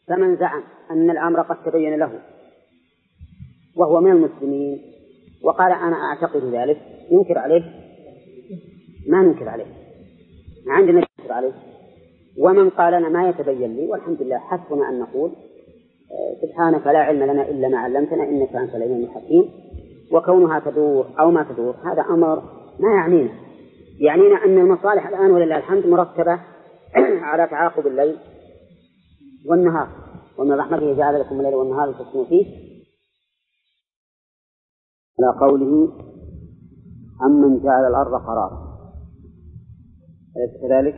فمن زعم أن الأمر قد تبين له وهو من المسلمين وقال أنا أعتقد ذلك ينكر عليه؟ ما ننكر عليه، ما عندنا ننكر عليه. ومن قال أنا ما يتبين لي والحمد لله حسبنا أن نقول سبحانك لا علم لنا إلا ما علمتنا إنك أنت العليم الحكيم. وكونها تدور أو ما تدور هذا أمر ما يعنينا أن المصالح الآن ولله الحمد مرتبة على تعاقب الليل والنهار، ومن رحمته جعل لكم الليل والنهار لتسكنوا فيه، على قوله أمن جعل الأرض قرارا. أليس كذلك؟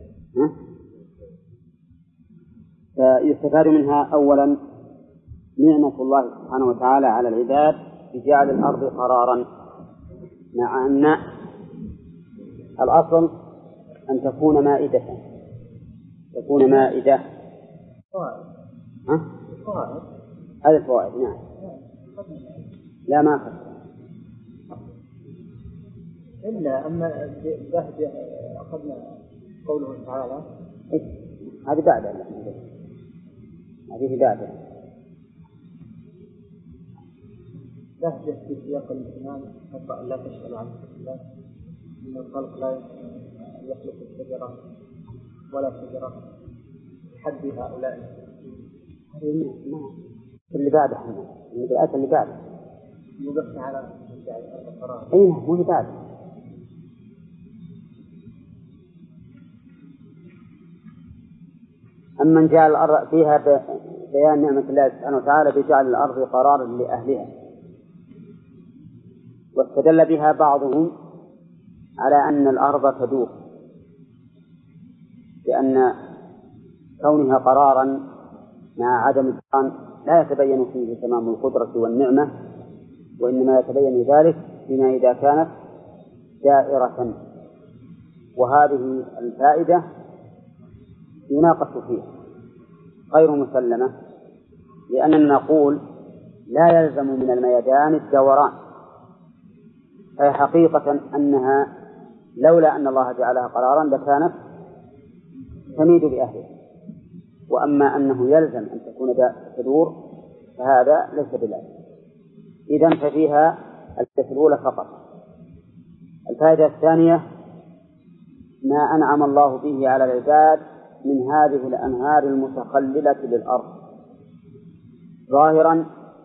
فيستفاد منها أولا نعمة الله سبحانه وتعالى على العباد بجعل الأرض قرارا، مع أن الأصل أن تكون مائدة، تكون مائدة. هذه الفوائد. نعم. لا ما أخذ إلا أما أخذنا قوله تعالى هذه بعد هذه بعد بهجة في سياق الإيمان حتى لا تشغل عن الله من الخلق لا يخلق الشجرة ولا شجرة حد هؤلاء. اللي بعده الآية اللي بعده يبقى على القرار. أي مو اللي بعده. أما جعل الأرض فيها بيان نعمة الله سبحانه وتعالى بجعل الأرض قرارا لأهلها، واستدل بها بعضهم على أن الأرض تدور، لأن كونها قرارا مع عدم الدوران لا يتبين فيه تمام القدرة والنعمة، وإنما يتبين ذلك بما إذا كانت دائرة. وهذه الفائدة يناقش فيها غير مسلمة، لأننا نقول لا يلزم من الميدان الدوران، أي حقيقة أنها لولا أن الله جعلها قرارا لكانت تميد بأهلها. وأما أنه يلزم أن تكون تدور فهذا ليس بلازم. إذن ففيها الفائدة الأولى فقط. الفائدة الثانية ما أنعم الله به على العباد من هذه الأنهار المتخللة للأرض ظاهرا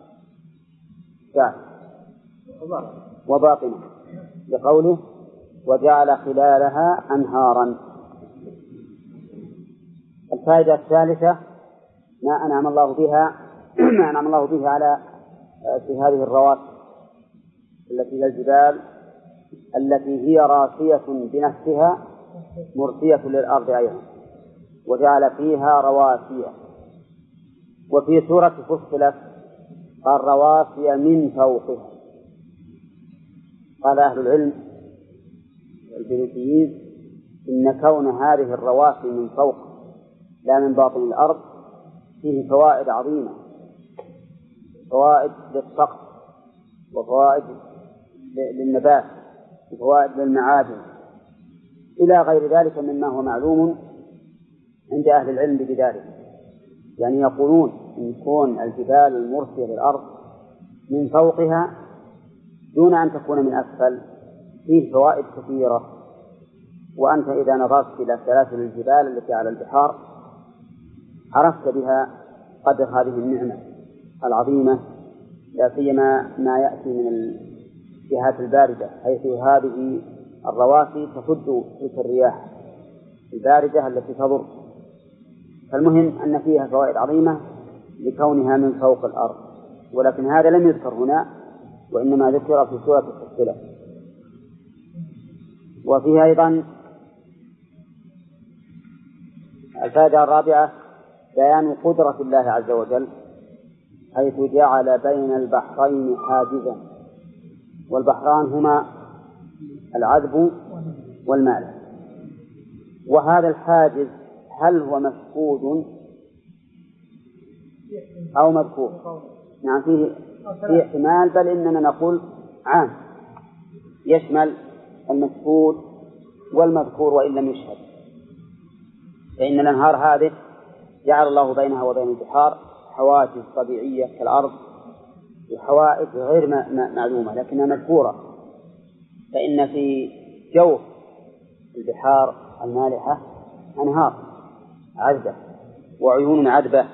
وباطنا، لقوله وجعل خلالها أنهارا. الفائدة الثالثة ما أنعم الله به على في هذه الرواسي التي هي الجبال التي هي راسية بنفسها مرسية للأرض أيضا، وجعل فيها رواسي. وفي سورة فصلت قال رواسي من فوقها. قال أهل العلم البيولوجيين إن كون هذه الرواسي من فوق لا من باطن الأرض فيه فوائد عظيمة، فوائد للسقف وفوائد للنبات وفوائد للمعادن إلى غير ذلك مما هو معلوم عند أهل العلم بذلك. يعني يقولون إن كون الجبال المرسية للأرض من فوقها دون أن تكون من أسفل فيه فوائد كثيرة. وأنت إذا نظرت إلى سلاسل الجبال التي على البحار عرفت بها قدر هذه النعمة العظيمة، لا سيما ما يأتي من الجهات الباردة، حيث هذه الرواسي تصد تلك الرياح الباردة التي تضر. فالمهم أن فيها فوائد عظيمة لكونها من فوق الأرض، ولكن هذا لم يذكر هنا وإنما ذكر في سورة فصلت. وفيها أيضا الفائدة الرابعة بيان قدرة الله عز وجل، حيث جعل بين البحرين حاجزا، والبحران هما العذب والمالح. وهذا الحاجز هل هو مفقود أو مذكور؟ نعم فيه احتمال، بل إننا نقول عام يشمل المفقود والمذكور وإن لم يشهد. فإن الأنهار هذه جعل الله بينها وبين البحار حواجز طبيعية كالأرض وحوائج غير معلومة لكنها مذكورة. فإن في جوف البحار المالحة أنهار عذبة وعيون عذبة.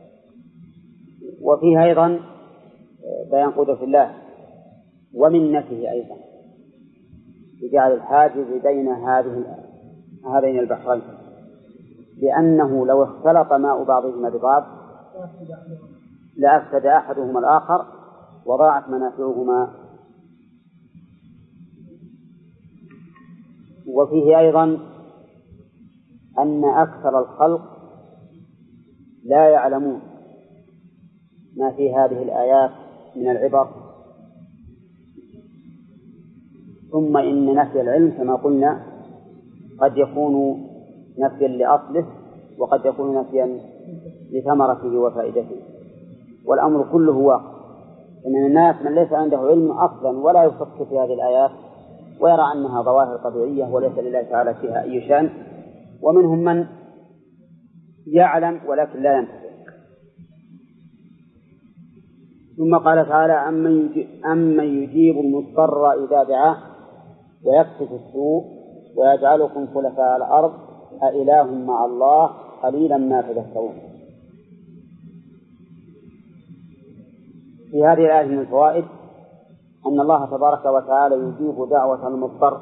وفيها أيضا بيان قدرة الله ومنته أيضا بجعل الحاجز بين هذين البحرين، لأنه لو اختلط ماء بعضهما ببعض لأفسد أحدهما الآخر وضاعت منافعهما. وفيه أيضا أن أكثر الخلق لا يعلمون ما في هذه الآيات من العبر. ثم إن نفي العلم كما قلنا قد يكون نفيا لأصله وقد يكون نفيا لثمرته وفائدته، والأمر كله واقع. إن الناس من ليس عنده علم أصلا ولا يفكر في هذه الآيات ويرى أنها ظواهر طبيعية وليس لله تعالى فيها أي شأن، ومنهم من يعلم ولكن لا ينتفع. ثم قال تعالى أمن يجيب المضطر إذا دعاه ويكشف السوء ويجعلكم خلفاء الأرض أإله مع الله قليلا ما تذكرون. في هذه الآية من الفوائد أن الله تبارك وتعالى يجيب دعوة المضطر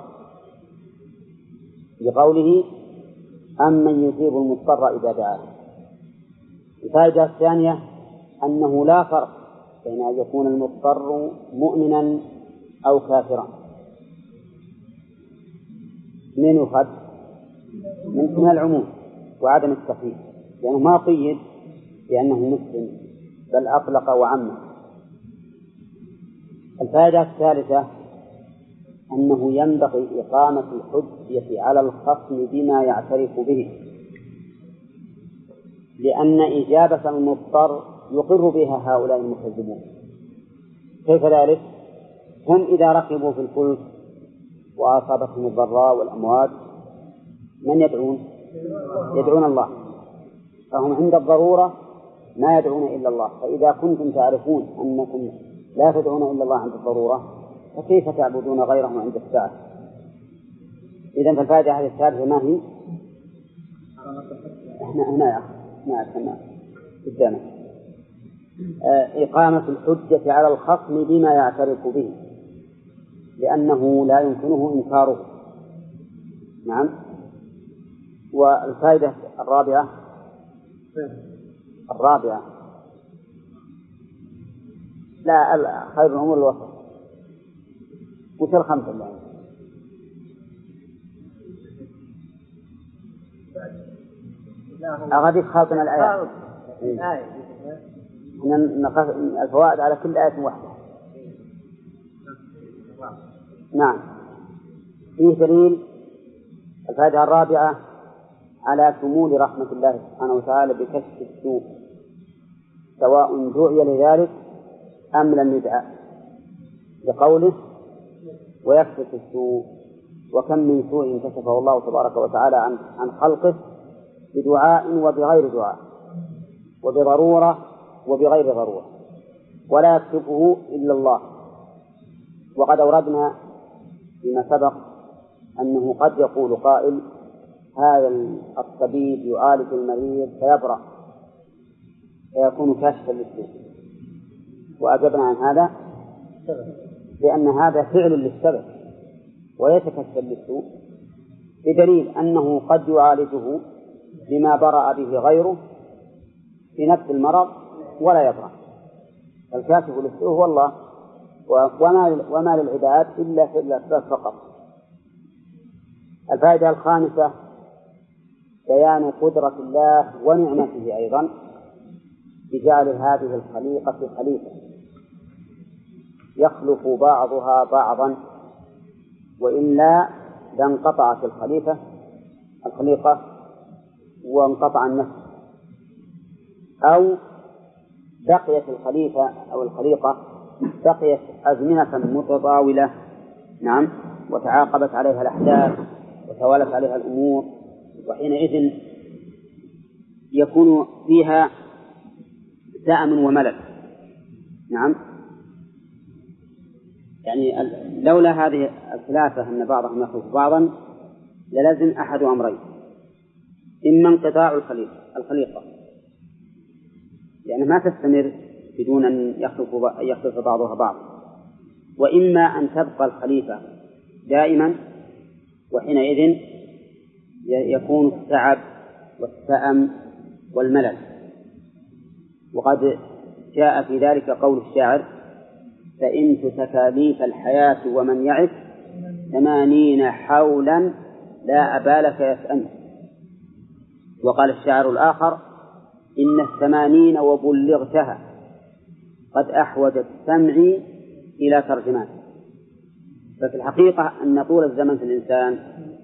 بقوله أمن يجيب المضطر إذا دعاه. الفائدة الثانية أنه لا فرق بين أن يكون المضطر مؤمنا أو كافرا. من يؤخذ من العموم وعدم التقييد، لأنه ما قيد لأنه مسلم بل أطلق وعمم. الفائدة الثالثة أنه ينبغي إقامة الحجة على الخصم بما يعترف به، لأن إجابة المضطر يقر بها هؤلاء المكذبون. كيف ذلك؟ هم إذا ركبوا في الفلك وأصابتهم الضراء والأموات من يدعون؟ يدعون الله، فهم عند الضرورة ما يدعون إلا الله. فإذا كنتم تعرفون أنكم لا تدعون إلا الله عند الضرورة فكيف تعبدون غيره عند الساعة؟ إذن فالفائدة هذه الثالثة ما هي؟ هنا يا أخي ما قدامك إقامة الحجة على الخصم بما يعترف به، لأنه لا يمكنه إنكاره. نعم. والفائدة الرابعة لا خير الأمور الوسط. وش الخمسة اللي أغاديك خاطنا الآيات الفوائد على كل آية واحدة. نعم. فيه دليل الفائدة الرابعة على شمول رحمة الله سبحانه وتعالى بكشف السوء سواء دعي لذلك أم لم يدعى، لقوله ويكشف السوء. وكم من سوء كشفه الله تبارك وتعالى عن خلقه بدعاء وبغير دعاء، وبضرورة وبغير ضرورة، ولا يكشفه إلا الله. وقد أوردنا فيما سبق أنه قد يقول قائل هذا الطبيب يعالج المريض فيبرأ فيكون كاشفا للسوء، وأجبنا عن هذا لأن هذا فعل للسبب ويتكشف للسوء، بدليل أنه قد يعالجه بما برأ به غيره في نفس المرض ولا يبرأ. الكاشف للسوء هو الله، وما للعباد إلا في الأسباب فقط. الفائدة الخامسة بيان قدرة الله ونعمته أيضا بجعل هذه الخليقة خليفة يخلق بعضها بعضا، وإلا لانقطعت الخليقة وانقطع النفس، أو بقيت الخليفة أو الخليقة بقيت أزمنة متطاولة. نعم. وتعاقبت عليها الأحداث وتوالت عليها الأمور، وحينئذ يكون فيها سأم وملل. نعم، يعني لولا هذه الخلافة أن بعضهم يخلف بعضا للزم أحد أمرين: إما انقطاع الخليقة لأنها ما تستمر بدون أن يخلف بعضها بعض، وإما أن تبقى الخليفة دائما، وحينئذ يكون التعب والسأم والملل. وقد جاء في ذلك قول الشاعر: فإنت تكاليف الحياة ومن يعش 80 حولا لا أبالك يسأم. وقال الشاعر الآخر: إن 80 وبلغتها قد أحوجت سمعي إلى ترجمان. ففي الحقيقة أن طول الزمن في الإنسان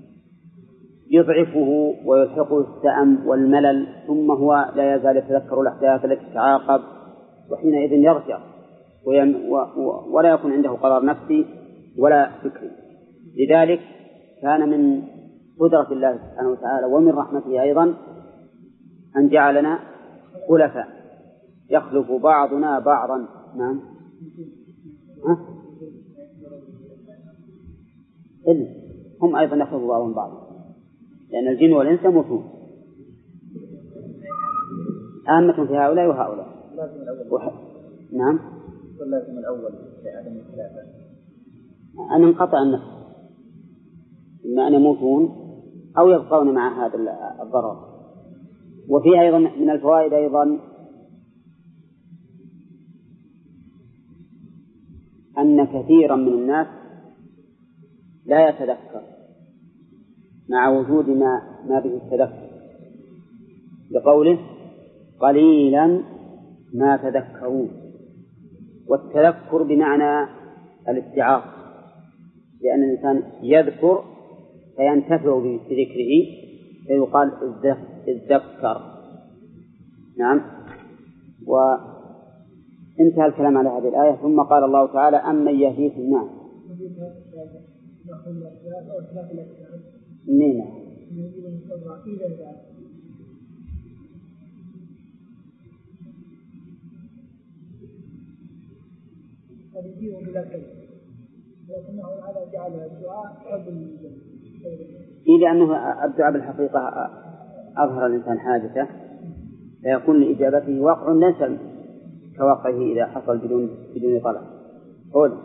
يضعفه ويلحقه السأم والملل، ثم هو لا يزال يتذكر الأحداث التي تتعاقب، وحينئذ يرجع ولا يكون عنده قرار نفسي ولا فكري. لذلك كان من قدرة الله سبحانه وتعالى ومن رحمته أيضا أن جعلنا خلفاء يخلف بعضنا بعضا. نعم، هم أيضا يخلف بعضهم بعضا، لأن الجن والإنس يموتون، عامة في هؤلاء وهؤلاء. نعم، لازم الأول لعدم الخلافة أن انقطع النفس، إما أن يموتون أو يبقون مع هذا الضرر. وفيه أيضا من الفوائد أيضا أن كثيرا من الناس لا يتذكر مع وجود ما به التذكر، لقوله: قليلا ما تذكرون. والتذكر بمعنى الاستيعاب، لأن الإنسان يذكر فينتفع بذكره فيقال اذكر. نعم. وانتهى الكلام على هذه الآية، ثم قال الله تعالى: أمن يهديكم. نعم. نعم. لأنه الدعاء بالحقيقة أظهر الإنسان حاجته فيكون لإجابته وقع ليس كوقعه إذا حصل بدون طلب. قول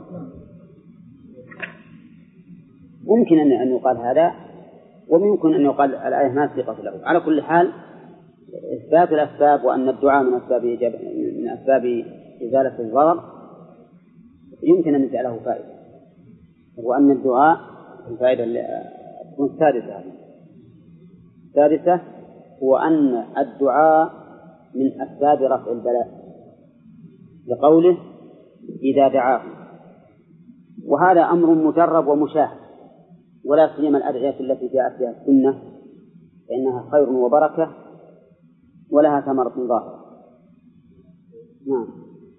ممكن أن يقال هذا، وممكن أن يقال الآية ما ثقة له. على كل حال إثبات الأسباب وأن الدعاء من أسباب إزالة الضرر يمكن أن نجعله فائدة، وأن الدعاء الفائدة السادسة هو أن الدعاء من أسباب رفع البلاء، لقوله: إذا دعاه. وهذا أمر مجرب ومشاهد، ولا سيما الأدعية التي جاءت بها السنة فإنها خير وبركة ولها ثمرة ظاهرة. نعم.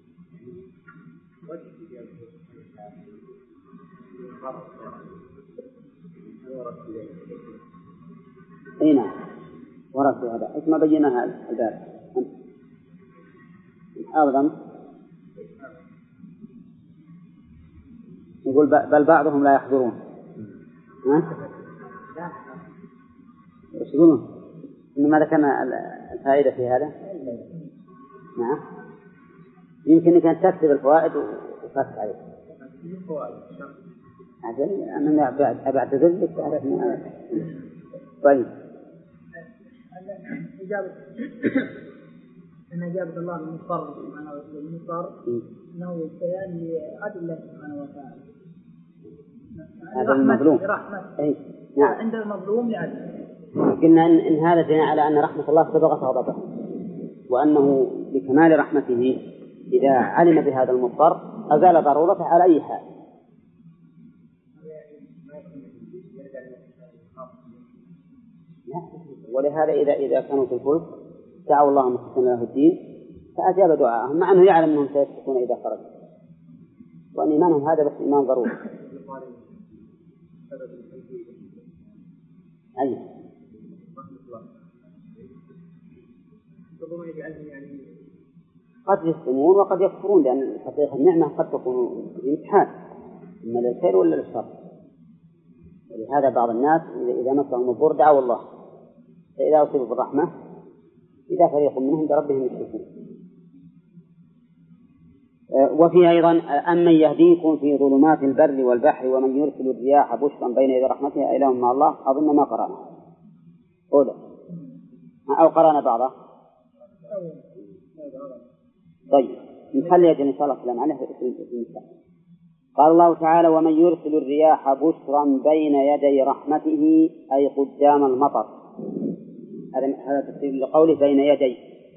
اي نعم، ورد في هذا اسم بينها البارح. أيضا يقول: بل بعضهم لا يحضرون. ايش يقولون؟ إنما ذكرنا الفائدة في هذا. نعم، يمكن أن تكتب الفوائد وفات عليها. عشان أنا أبعتذر لك. طيب، أن إجابة الله المضطر سبحانه وتعالى أنه بيان لعدل الله سبحانه وتعالى. هذا المظلوم. نعم. عند المظلوم لعدل. قلنا إن هذا دليل على أن رحمة الله سبقت غضبه، وأنه بكمال رحمته إذا علم بهذا المضطر أزال ضرورته على أي حال. ولهذا إذا كانوا في الفلك دعوا الله مخلصين له الدين فأجاب دعاءهم، مع أنه يعلم أنهم سيسقطون إذا خرجوا، وأن إيمانهم هذا بس إيمان ضروري. ربما يجعلهم يعني قد يسلمون وقد يكفرون، لأن الحقيقة النعمة قد تكون بامتحان، إما للخير ولا للشر. ولهذا بعض الناس إذا مسهم الضر دعوا الله، فإذا أصيبوا بالرحمة إذا فريق منهم بربهم يشركون. وفي أيضا أمن يهديكم في ظلمات البر والبحر ومن يرسل الرياح بشرا بين يدي رحمته أإله مع الله. أظن ما قرأنا أولا أو قرأنا بعضه. طيب نخلي أجل إن شاء الله كلام عنه في المستقبل. قال الله تعالى ومن يرسل الرياح بشرا بين يدي رحمته أي قدام المطر. هذا تفسير لقوله بين يدي،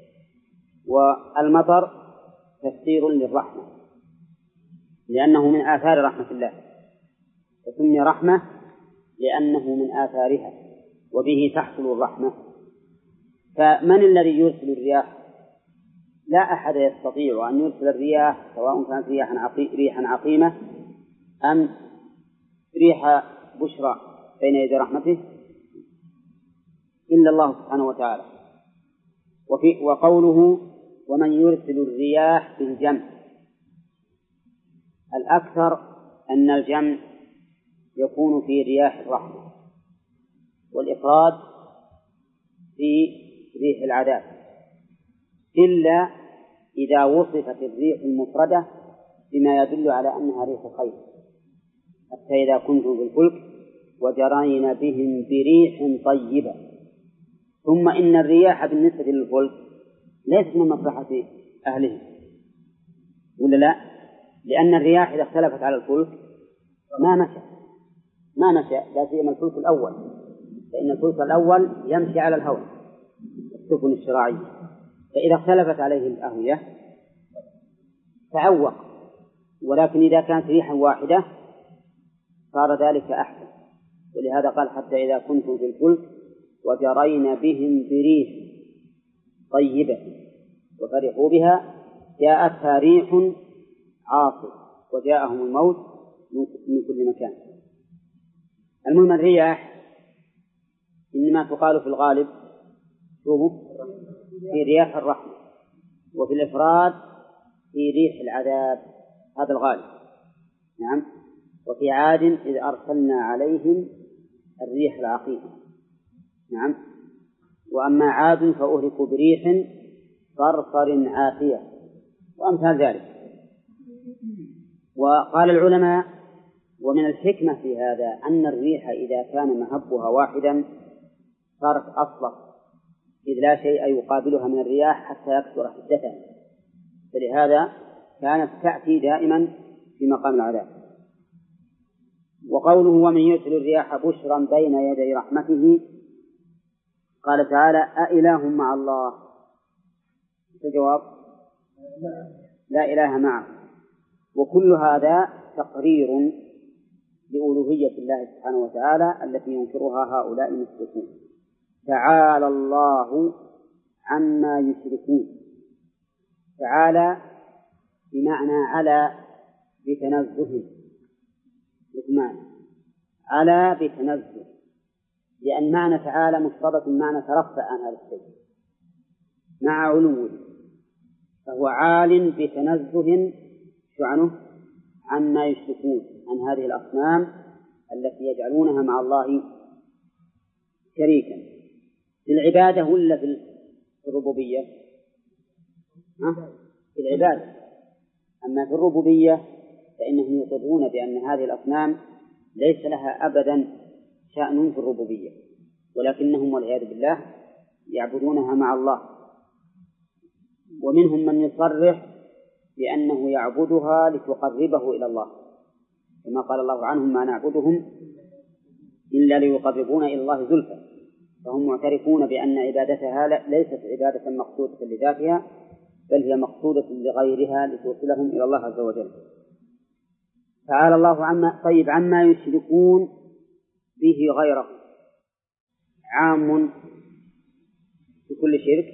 والمطر تفسير للرحمة لأنه من آثار رحمة الله، وسمي رحمة لأنه من آثارها وبه تحصل الرحمة. فمن الذي يرسل الرياح؟ لا أحد يستطيع أن يرسل الرياح سواء كانت ريحا عقيمة أم ريح بشرى بين يدي رحمته إلا الله سبحانه وتعالى. وقوله ومن يرسل الرياح بالجمع، الأكثر أن الجمع يكون في رياح الرحمة، والإفراد في ريح العذاب، إلا إذا وصفت الريح المفردة بما يدل على أنها ريح خير، حتى إذا كنتم في الفلك وجرين بهم بريح طيبة. ثم إن الرياح بالنسبة للفلك ليست من مصلحة أهله، ولا لا؟ لأن الرياح إذا اختلفت على الفلك ما مشى لا سيما الفلك الأول، فإن الفلك الأول يمشي على الهواء السفن الشراعية، فإذا اختلفت عليه الأهوية تعوق. ولكن إذا كانت ريحا واحدة صار ذلك أحسن، ولهذا قال حتى إذا كنتم في الفلك وجرين بهم بريح طيبة وفرحوا بها جاءتها ريح عاصف وجاءهم الموت من كل مكان. المهم الرياح إنما تقال في الغالب في رياح الرحمة، وفي الإفراد في ريح العذاب، هذا الغالب. نعم. وفي عاد إذ أرسلنا عليهم الريح العقيمة. نعم. وأما عاد فأهلكوا بريح صرصر عاتية وأمثال ذلك. وقال العلماء ومن الحكمة في هذا أن الريح إذا كان مهبها واحدا صارت أصلح، إذ لا شيء يقابلها من الرياح حتى يكثر حدتها، فلهذا كانت تأتي دائما في مقام العذاب. وقوله ومن يرسل الرياح بشرا بين يدي رحمته، قال تعالى أإله مع الله؟ الجواب لا إله معه. وكل هذا تقرير لألوهية الله سبحانه وتعالى التي ينكرها هؤلاء المشركون. تعالى الله عما يشركون. تعالى بمعنى على بتنزه، بمعنى على بتنزه، لأن معنى تعالى مفترض معنى ترفع عن هذا الشيء مع علوه، فهو عال بتنزه شعنه عما يشركون، عن هذه الأصنام التي يجعلونها مع الله شريكا في العبادة ولا في الربوبية؟ في العبادة. أما في الربوبية فإنهم يقرون بأن هذه الأصنام ليس لها أبدا شأن في الربوبية، ولكنهم والعياذ بالله يعبدونها مع الله. ومنهم من يصرح بأنه يعبدها لتقربه إلى الله، كما قال الله عنهم ما نعبدهم إلا ليقربونا إلى الله زلفى، فهم معترفون بأن عبادتها ليست عبادة مقصودة لذاتها، بل هي مقصودة لغيرها لتوصلهم إلى الله عز وجل. تعالى الله عما يشركون به غيره، عام في كل شرك،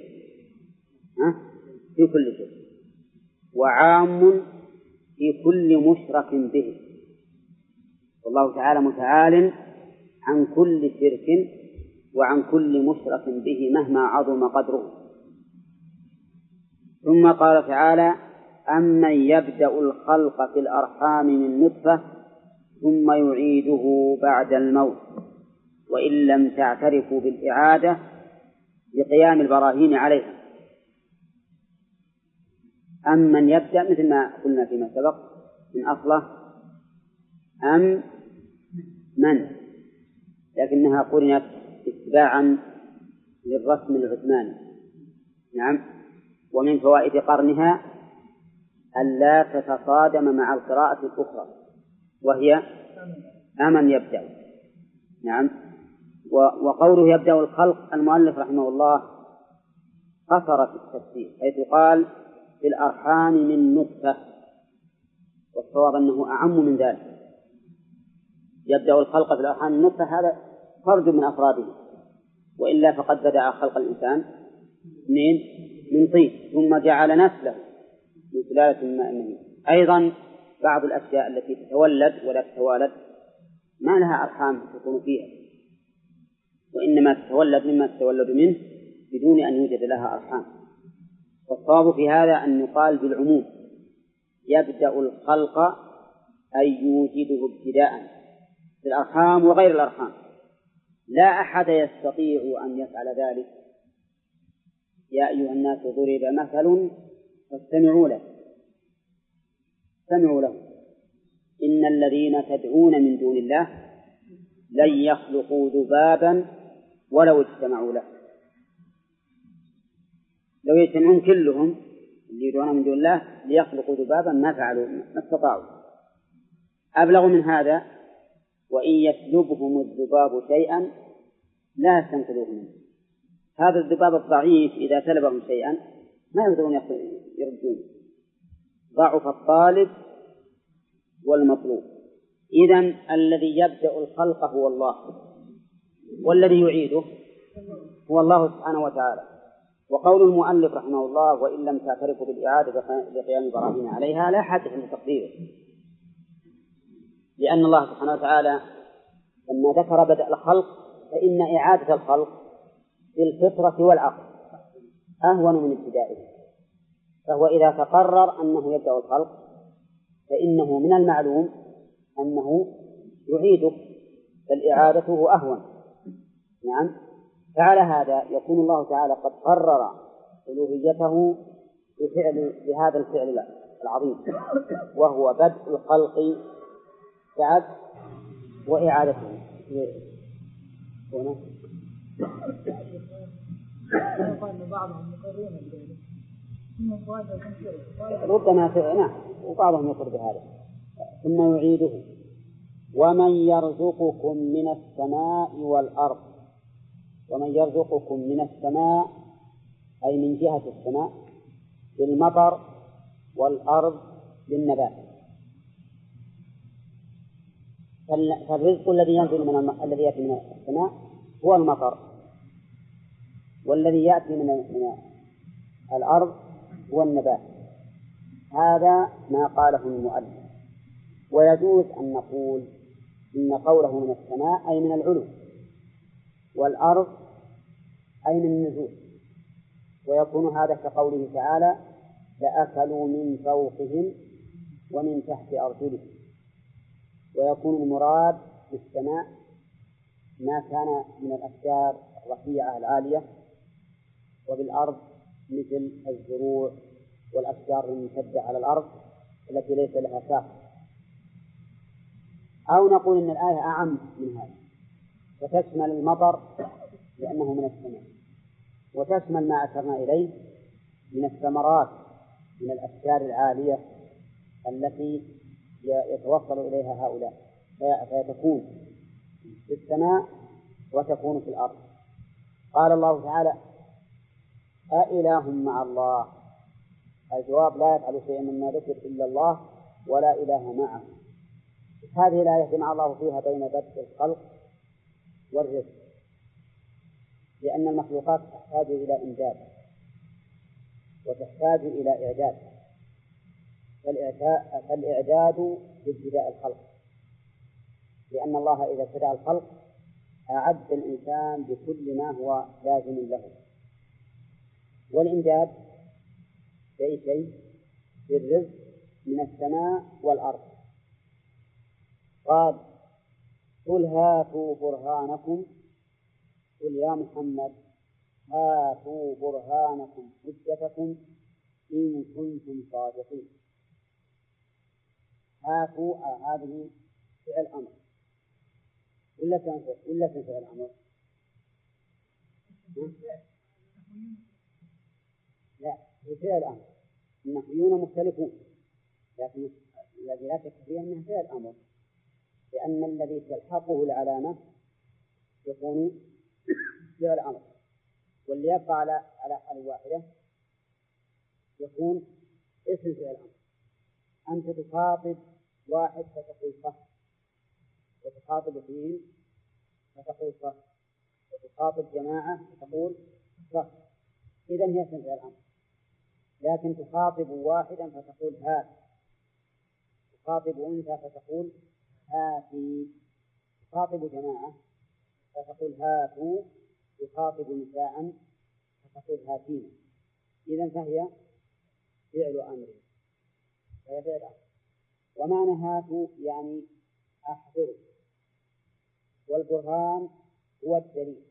في كل شرك، وعام في كل مشرك به. والله تعالى متعال عن كل شرك وعن كل مشرك به مهما عظم قدره. ثم قال تعالى: أمن يبدأ الخلق في الأرحام من نطفة ثم يعيده بعد الموت وإن لم تعترفوا بالإعادة بقيام البراهين عليها. أمن يبدأ مثل ما قلنا فيما سبق من أصله أم من، لكنها قرنت اتباعا للرسم العثماني. نعم. ومن فوائد قرنها ألا تتصادم مع القراءة الأخرى وهي أمن يبدأ. نعم. وقوله يبدأ الخلق، المؤلف رحمه الله قصر في التفسير حيث قال في الأرحام من نطفة، والصواب أنه أعم من ذلك. يبدأ الخلق في الأرحام من نطفة هذا فرد من أفراده، وإلا فقد بدأ خلق الإنسان من طين ثم جعل نسله من سلالة ماء مهين. أيضا بعض الأشياء التي تتولد ولا تتوالد ما لها أرحام تكون فيها، وإنما تتولد مما تتولد منه بدون أن يوجد لها أرحام. والصواب في هذا أن يقال بالعموم يبدأ الخلق أي يوجده ابتداء في الأرحام وغير الأرحام، لا أحد يستطيع أن يفعل ذلك. يا أيها الناس ضرب مثل فاستمعوا له إن الذين تدعون من دون الله لن يخلقوا ذبابا ولو اجتمعوا له. لو يجتمعون كلهم اللي يدعون من دون الله ليخلقوا ذبابا ما فعلوا، ما استطاعوا. أبلغ من هذا: وإن يسلبهم الذباب شيئا لا يستنقذوه منه. هذا الذباب الضعيف إذا سلبهم شيئا ما يقدرون يردون، ضعف الطالب والمطلوب. إذن الذي يبدأ الخلق هو الله، والذي يعيده هو الله سبحانه وتعالى. وقول المؤلف رحمه الله وإن لم تعترفوا بالإعادة بقيام البراهين عليها لا حاجة لتقديره، لأن الله سبحانه وتعالى لما ذكر بدء الخلق فإن إعادة الخلق بالفطرة والعقل أهون من ابتدائه. فهو إذا تقرر أنه يبدأ الخلق فإنه من المعلوم أنه يعيده، فالإعادة أهون. نعم. فعلى هذا يكون الله تعالى قد قرر ألوهيته بهذا الفعل العظيم، وهو بدء الخلق بعد وإعادته. ربما نعم، وبعضهم يقر بهذا. ثم يعيده: ومن يرزقكم من السماء والأرض. ومن يرزقكم من السماء أي من جهة السماء بالمطر، والأرض بالنبات. فالرزق الذي ينزل الذي يأتي من السماء هو المطر، والذي يأتي من الأرض هو النبات. هذا ما قاله المؤلف. ويجوز أن نقول إن قوله من السماء أي من العلو، والأرض أي من النزول، ويكون هذا كقوله تعالى: لأكلوا من فوقهم ومن تحت أرجلهم. ويكون المراد بالسماء ما كان من الأشجار الرفيعة العالية، وبالأرض مثل الزروع والأشجار الممتدة على الأرض التي ليس لها ساق. أو نقول إن الآية أعم من هذا، وتشمل المطر لأنه من السماء، وتشمل ما أشرنا إليه من الثمرات من الأشجار العالية التي يتوصل إليها هؤلاء، فيتكون في السماء وتكون في الأرض. قال الله تعالى: أإله مع الله. الجواب: لا يفعل شيئا مما ذكر إلا الله ولا إله معه. هذه الآية جمع الله فيها بين بدء الخلق والرزق، لأن المخلوقات تحتاج إلى إنجاب وتحتاج إلى إعداد، فالإعداد بابتداء الخلق، لأن الله إذا ابتدأ الخلق أعد الإنسان بكل ما هو لازم له. والإنجاب بأي شيء؟ بالرزق من السماء والأرض. قال قل هاتوا برهانكم، قل يا محمد هاتوا برهانكم حجتكم إن كنتم صادقين. هاتوا هذه فعل أمر ولا فعل أمر؟ لا، هي فعل أمر. النحويون مختلفون، لكن الذي لا شك فيه أنها فعل أمر، لأن الذي تلحقه العلامة يكون فعل أمر، واللي يبقى على حال واحدة يكون اسم فعل أمر. أنت تخاطب واحد فتقول صح، وتخاطب اثنين فتقول صح، وتخاطب جماعة فتقول صح، إذن هي اسم فعل أمر. لكن تخاطب واحدا فتقول هات، تخاطب أنثى فتقول هاتي، تخاطب جماعة فتقول هاتوا، تخاطب نساء فتقول هاتين. إذن فهي فعل أمر، فهي فعل أمر. ومعنى هاتوا يعني أحضروا، والبرهان هو الدليل،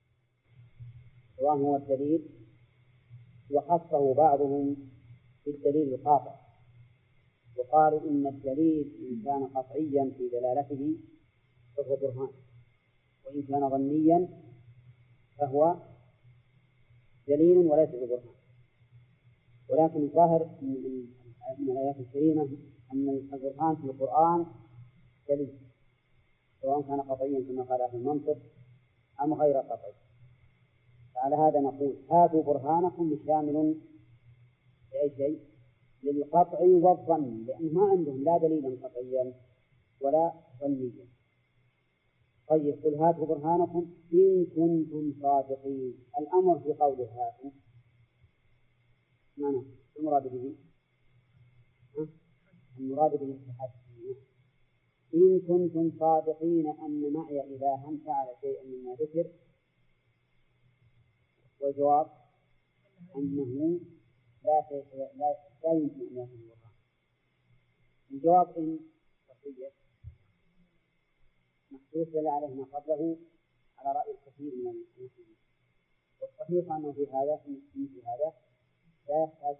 هو الدليل، وخصه بعضهم بالدليل القاطع، وقالوا إن الدليل إن كان قطعيا في دلالته فهو برهان، وإن كان ظنيا فهو دليل وليس ببرهان. ولكن الظاهر من الآيات الكريمة أن البرهان في القرآن دليل، سواء كان قطعيا كما قال أهل المنطق أم غير قطعي. فعلى هذا نقول هاتوا برهانكم شامل لأي شيء؟ للقطع والظن، لأن ما عندهم لا دليلا قطعيا ولا ظنيا. طيب قل هاتوا برهانكم إن كنتم صادقين. الأمر في قوله هاتوا معنى المراد به التحدي. إن كنتم صادقين أن معي إلها فعل شيئا مما ذكر، والجواب أنه لا يمكن أن يكون برهان. الجواب إن شرطية محسوس عليه ما قبله على رأي الكثير من المسلمين، والصحيح أنه في هذا لا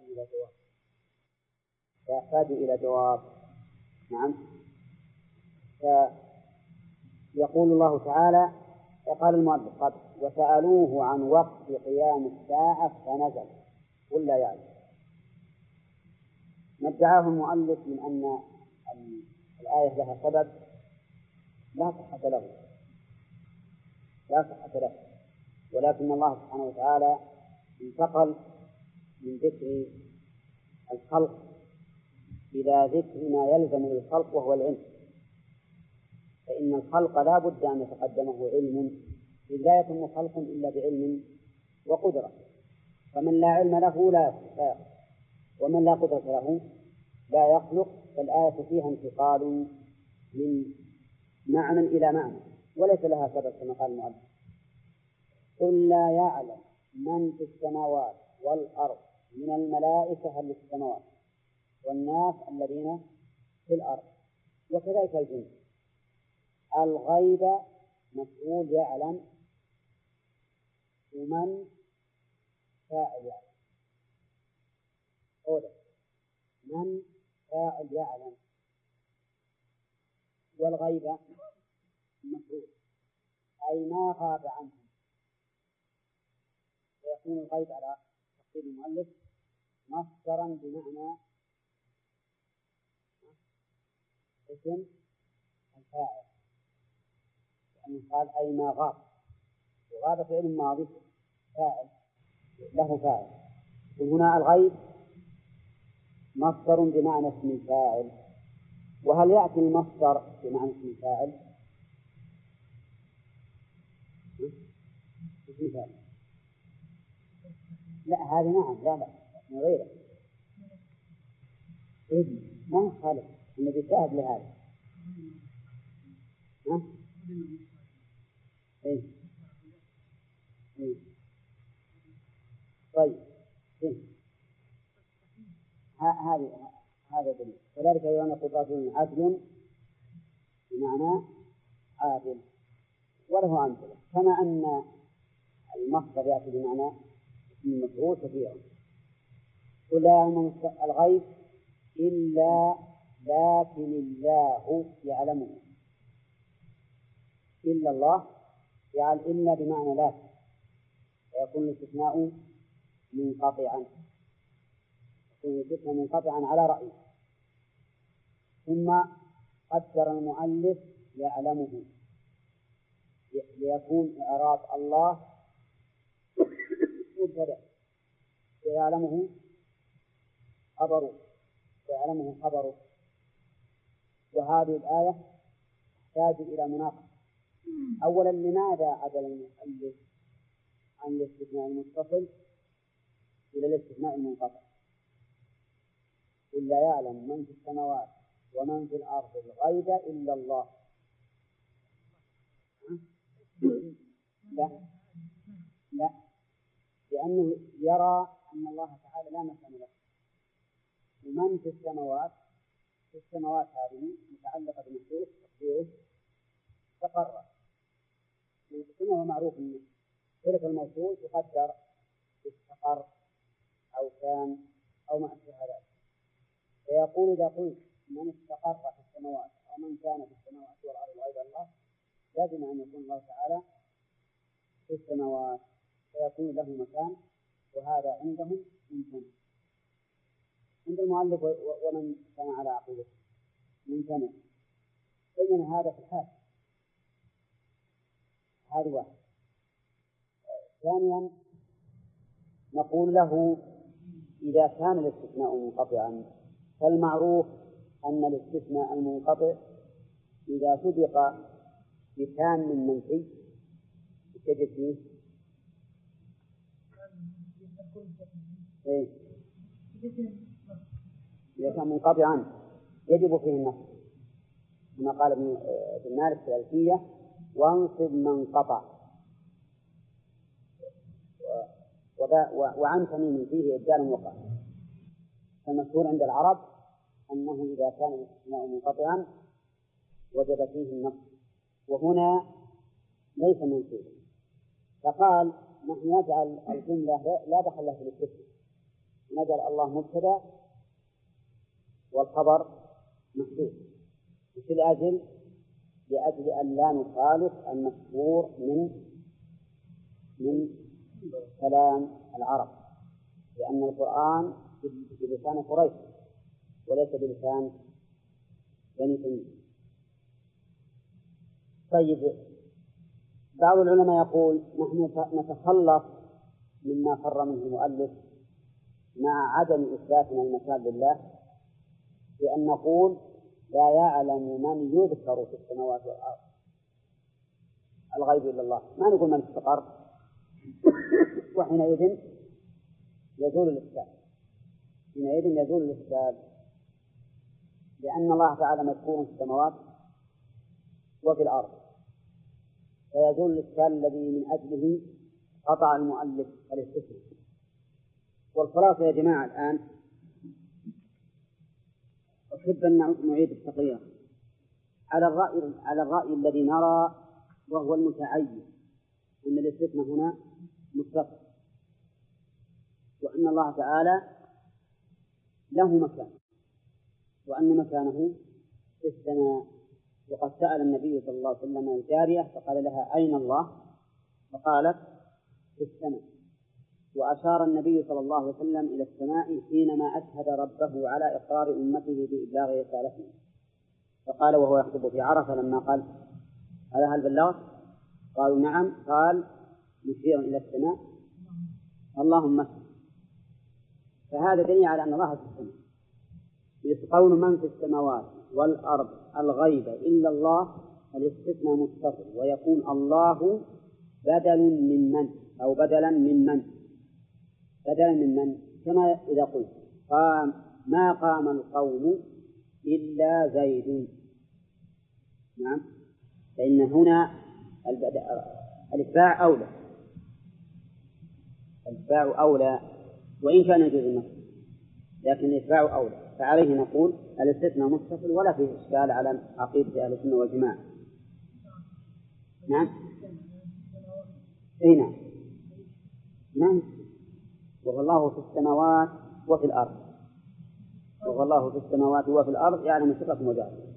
يحتاج إلى جواب. نعم. فيقول الله تعالى قال المؤلف قبل وسألوه عن وقت قيام الساعة فنزل قل لا يعلم. ما ادعاه المؤلف من أن الآية لها سبب لا صحة له، ولكن الله سبحانه وتعالى انتقل من ذكر الخلق إلى ذكر ما يلزم للخلق وهو العلم، فإن الخلق لا بد أن يتقدمه علم، إذ لا يتم خلق إلا بعلم وقدرة، فمن لا علم له لا يخلق، ومن لا قدرة له لا يخلق. فالآية فيها انتقال من معنى إلى معنى وليس لها سبب كما قال المؤلف. قل لا يعلم من في السماوات والأرض من الملائكة هل في السماوات والناس الذين في الأرض، وكذلك الجن. الغيب مسؤول يعلم، ومن فاعل يعلم. أولا من فاعل يعلم، والغيب مسؤول أي ما غاب عنه، فيكون الغيب على تفسير المؤلف مصدرا بمعنى اسم الفاعل، يعني قال أي ما غاب، وغاب فعل ماضي فاعل له فاعل، وهنا الغيب مصدر بمعنى اسم الفاعل. وهل يأتي المصدر بمعنى اسم الفاعل؟ اسم الفاعل لا، هذه نعم، لا من غيره إذن ما خالف النبي شاهد لهذا. ها؟ إيه؟ إيه؟ طيب إيه؟ هذا دليل. كذلك أيضا يقول رجل عدل بمعنى عادل، وله أمثلة، كما أن المصدر يأتي بمعنى المفعول كثيرا. قل لا يعلم الغيب إلا لكن الله يعلمه. إلا الله يعني إلا بمعنى لكن، ويكون الاستثناء منقطعا، يكون الاستثناء منقطعا على رأيه. ثم قدر المؤلف يعلمه ليكون إعراب الله مبتدأ ويعلمه خبره، وهذه الآية تحتاج إلى مناقشة. أولا، لماذا عدل المؤلف عن الاستثناء المتصل إلى الاستثناء المنقطع؟ قل لا يعلم من في السماوات ومن في الأرض الغيب إلا الله. لا، لأنه يرى أن الله تعالى لا مكان له. ومن في السماوات هذه متعلقة بمحدود تقديره تقرر، كما هو معروف أن صلة الموصول تقدر استقر أو كان أو ما أشبه ذلك. فيقول إذا قلت من استقر في السماوات أو من كان في السماوات والأرض غير الله، لازم أن يكون الله تعالى في السماوات فيكون له مكان، وهذا عندهم ممتنع. عند المؤلف ومن كان على عقيدته ممتنع، بين هذا في الحال. هذا واحد. ثانيا، نقول له إذا كان الاستثناء منقطعا فالمعروف أن الاستثناء المنقطع إذا سبق بكان من منفي تجد فيه إذا كان منقطعا يجب فيه النصب، كما قال ابن مالك في الألفية: وانصب من قطع. وعن تميم فيه إبدال وقع. فالمشهور عند العرب أنه إذا كان الاستثناء منقطعا وجب فيه النصب، وهنا ليس منصوبا. فقال: نحن نجعل الجملة لا دخل لها في الاستثناء، نجعل الله مبتدأ والخبر محذوف. وفي الأجل لأجل أن لا نخالف المشهور من كلام العرب، لأن القرآن بلسان قريش وليس بلسان بني تميم. طيب، بعض العلماء يقول: نحن نتخلص مما فر منه المؤلف مع عدم إثباتنا المكان لله بأن نقول: لا يعلم من يذكر في السماوات والأرض الغيب إلا الله، ما نقول من استقر. وحينئذ يزول الإشكال، لأن الله تعالى مذكور في السماوات وفي الأرض، فيزول الإشكال الذي من أجله قطع المؤلف الاستثناء. والخلاصة يا جماعة الآن أحب أن نعيد التقرير على الرأي الذي نرى وهو المتعين، أن الاستثناء هنا متصل، وأن الله تعالى له مكان، وأن مكانه في السماء. وقد سأل النبي صلى الله عليه وسلم الجارية فقال لها: أين الله؟ فقالت: في السماء. وأشار النبي صلى الله عليه وسلم إلى السماء حينما أشهد ربه على إقرار أمته بإبلاغ رسالته، فقال وهو يخطب في عرفة لما قال: هل بلغت؟ قالوا: نعم. قال مشيرا إلى السماء: اللهم اشهد. فهذا دليل على أن الله في السماء. قول من في السماوات والأرض الغيب إلا الله الاستثناء متصل، ويكون الله بدلا من من، كما إذا قلت: ما قام القوم إلا زيد. نعم، فإن هنا الإتباع أولى، وإن كان يجوز النصب، لكن الإتباع أولى. فعليه نقول الاستثناء متصل ولا فيه إشكال على عقيدة أهل السنة والجماعة. نعم. أي نعم. وهو الله في السماوات وفي الأرض. وهو الله في السماوات وفي الأرض يعلم سركم وجهركم.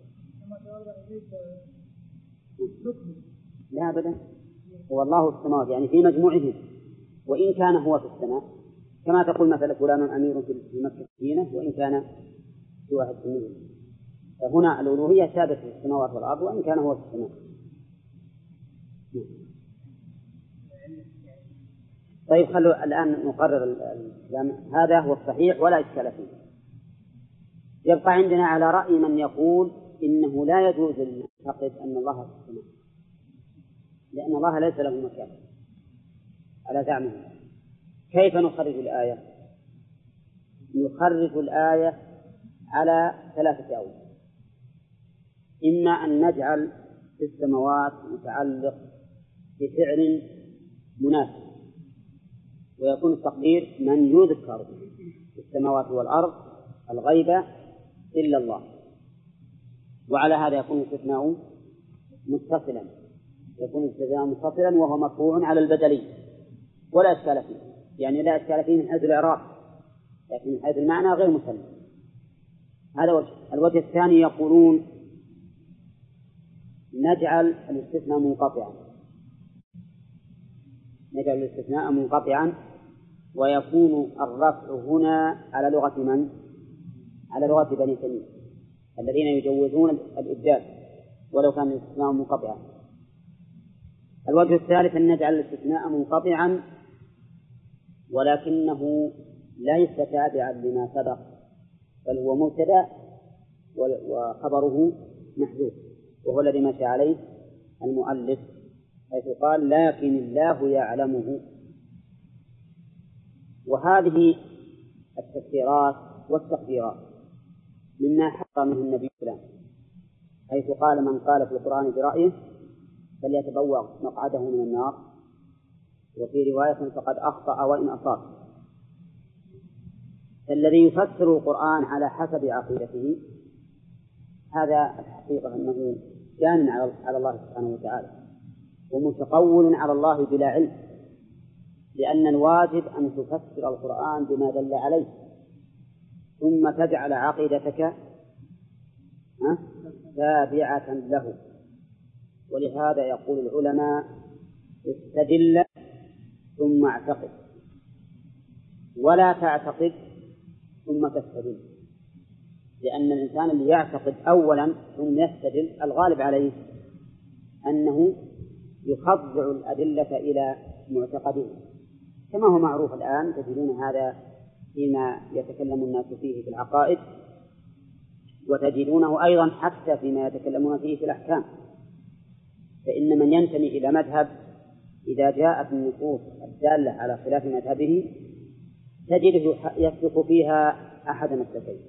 لا أبدا. هو الله في السماوات يعني في مجموعهم، وإن كان هو في السماء كما تقول مثلا فلان أمير في مكة المدينة وإن كان في واحد منهم. فهنا الألوهية ثابتة في السماوات والأرض وإن كان هو في السماء. طيب خلوا الآن نقرر الكلام. هذا هو الصحيح ولا إشكال فيه. يبقى عندنا على رأي من يقول إنه لا يجوز أن نعتقد أن الله في السماء لأن الله ليس له مكان على زعمه. كيف نخرج الآية؟ نخرج الآية على 3 أوجه. إما أن نجعل في السماوات متعلق بفعل مناسب ويكون التقدير من يذكر في السماوات والأرض الغيب إلا الله، وعلى هذا يكون الاستثناء متصلا، يكون الاستثناء متصلا وهو مرفوع على البدلي ولا إشكال فيه، يعني لا إشكال فيه من حيث الإعراب لكن من حيث المعنى غير مسلم. هذا وجه. الوجه الثاني يقولون نجعل الاستثناء منقطعا، نجعل الاستثناء منقطعا ويكون الرفع هنا على لغة من؟ على لغة بني تميم الذين يجوزون الإبدال ولو كان الاستثناء منقطعا. الوجه الثالث أن نجعل الاستثناء منقطعا ولكنه ليس تابعا لما سبق بل هو مبتدأ وخبره محذوف، وهو الذي مشى عليه المؤلف حيث قال لكن الله يعلمه. وهذه التفسيرات والتقديرات مما حق منه النبي صلى الله عليه وسلم حيث قال من قال في القرآن برأيه فليتبوأ مقعده من النار، وفي رواية فقد أخطأ وإن أصاب. الذي يفسر القرآن على حسب عقيدته هذا الحقيقة أنه جان على الله سبحانه وتعالى ومتقول على الله بلا علم، لأن الواجب أن تفسر القرآن بما دل عليه ثم تجعل عقيدتك تابعة له. ولهذا يقول العلماء استدل ثم اعتقد ولا تعتقد ثم تستدل، لأن الإنسان اللي يعتقد أولا ثم يستدل الغالب عليه أنه يخضع الأدلة إلى معتقده، كما هو معروف الآن تجدون هذا فيما يتكلم الناس فيه في العقائد، وتجدونه أيضا حتى فيما يتكلمون فيه في الأحكام. فإن من ينتمي إلى مذهب إذا جاءت النصوص الدالة على خلاف مذهبه تجده يسلك فيها أحد مسلكين: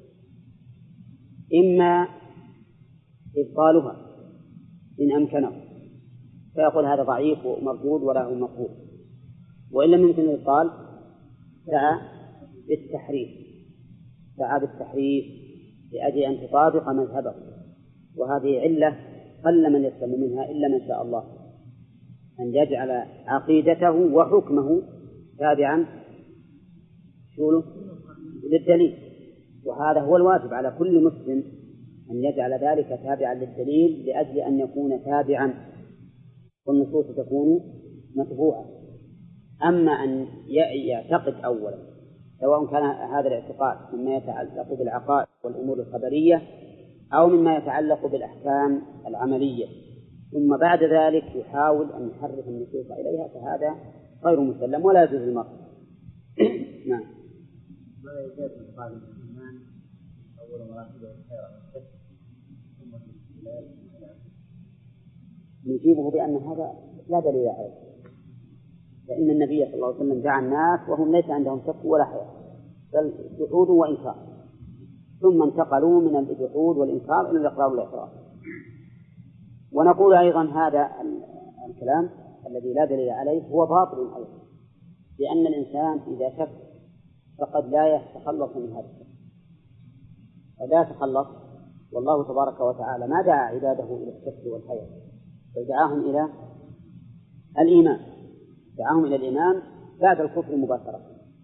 إما إبطالها إن أمكنه فيقول هذا ضعيف ومردود ولا هو مقبول، وإن لم يمكن الإبطال سعى بالتحريف لأجل أن تطابق مذهبه. وهذه علة قل من يسلم منها إلا من شاء الله، أن يجعل عقيدته وحكمه تابعا للدليل. وهذا هو الواجب على كل مسلم أن يجعل ذلك تابعا للدليل لأجل أن يكون تابعا والنصوص تكون متبوعة. أما أن يعتقد أولا سواء كان هذا الاعتقاد مما يتعلق بالعقائد والأمور الخبرية أو مما يتعلق بالأحكام العملية ثم بعد ذلك يحاول أن يحرف النصوص إليها فهذا غير مسلم ولا يجوز المرء. نعم. ما يجوز إدخال الإيمان أول مراتب الخير والشك ثم الاستدلال. نجيبه بأن هذا لا دليل عليه، فإن النبي صلى الله عليه وسلم دعا الناس وهم ليس عندهم شك ولا حياة بل جحود وإنكار، ثم انتقلوا من الجحود والإنكار إلى الإقرار والإعتراف. ونقول أيضا هذا الكلام الذي لا دليل عليه هو باطل أيضا، لأن الإنسان إذا شك فقد لا يتخلص من هذا الشك، فلا تخلص. والله تبارك وتعالى ما دعا عباده إلى الشك والحيرة، بل دعاهم إلى الإيمان، دعاهم إلى الإيمان بعد الكفر مباشرة.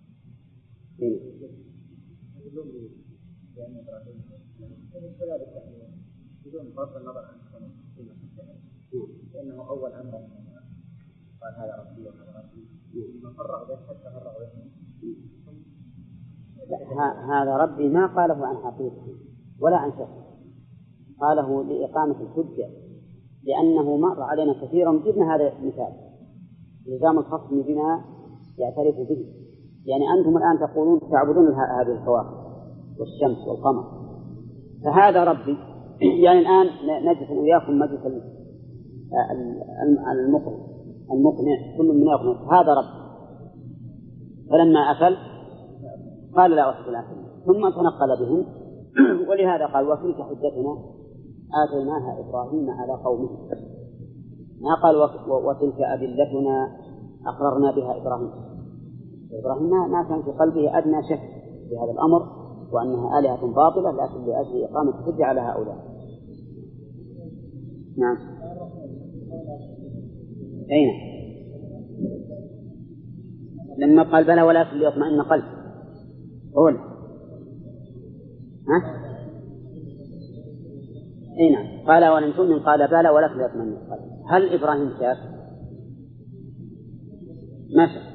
بدون بغض النظر عن لأنه أول أمر قال هذا ربي وهذا ربي، من فرغ به حتى فرغ به. هذا ربي ما قاله عن حقيقته ولا عن شك، قاله لإقامة الحجة، لأنه مر علينا كثيرا جبنا هذا المثال نظام الخصم بما يعترف به. يعني أنتم الآن تقولون تعبدون هذه الكواكب والشمس والقمر، فهذا ربي. يعني الآن نجلس وياكم مجلس المقنع، كل من يقنع هذا رب، فلما أفل قال لا أحب الآخرين، ثم تنقل بهم. ولهذا قال وتلك حجتنا آتيناها إبراهيم على قومه، ما قال وتلك أدلتنا أقررنا بها إبراهيم. إبراهيم ما كان في قلبه أدنى شك في هذا الأمر وأنها آلهة باطلة، لكن لأجل إقامة الحجة على هؤلاء. نعم. أين لما قال بلى ولكن ليطمئن قلب قول أين قال ولن تؤمن قال بلى ولكن ليطمئن قلب. هل إبراهيم شاك؟ ما شاك.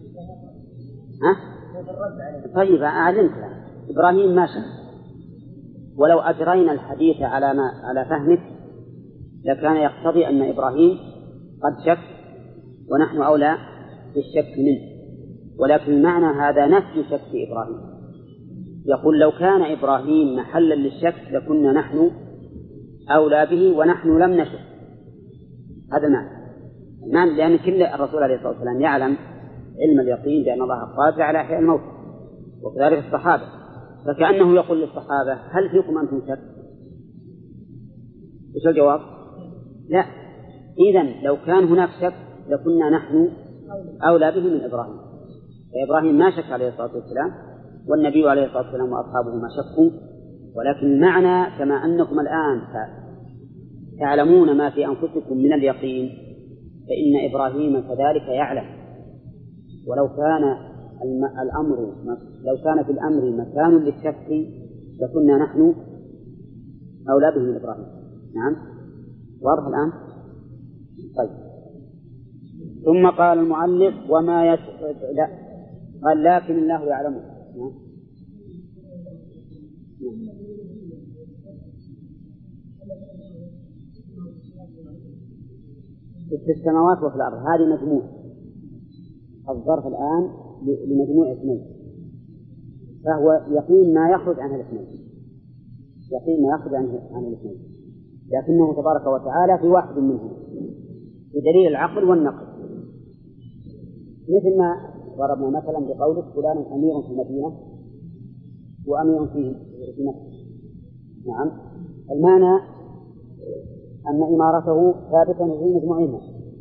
طيب أعلمت إبراهيم ما شاك. ولو أجرينا الحديث على فهمك لكان يقتضي أن إبراهيم قد شك ونحن أولى بالشك منه، ولكن معنى هذا نفي شك إبراهيم. يقول لو كان إبراهيم محلا للشك لكنا نحن أولى به ونحن لم نشك. هذا المعنى لأن كل الرسول عليه الصلاة والسلام يعلم علم اليقين بأن الله قادر على إحياء الموت، وكذلك الصحابة. فكأنه يقول للصحابة هل فيكم أنتم شك؟ وش الجواب؟ لا. إذن لو كان هناك شك لكنا نحن أولى به من إبراهيم. فإبراهيم ما شك عليه الصلاة والسلام، والنبي عليه الصلاة والسلام وأصحابه ما شكوا، ولكن المعنى كما أنكم الآن تعلمون ما في أنفسكم من اليقين فإن إبراهيم كذلك يعلم. ولو كان في الأمر مكان للشك لكنا نحن أولى به من إبراهيم. نعم واضح الآن؟ طيب. ثم قال المعلق وما لا قال لكن الله يعلمه. في السماوات وفي الأرض هذه مجموع الظرف الآن لمجموع اثنين، فهو يقين ما يخرج عن الاثنين، يقين ما يخرج عن الاثنين، لكنه تبارك وتعالى في واحد منهم بدليل العقل والنقل. مثل ما ضربنا مثلا بقولك فلان أمير في المدينة وأمير في مكة. نعم المعنى أن إمارته ثابتة في مجموعهما،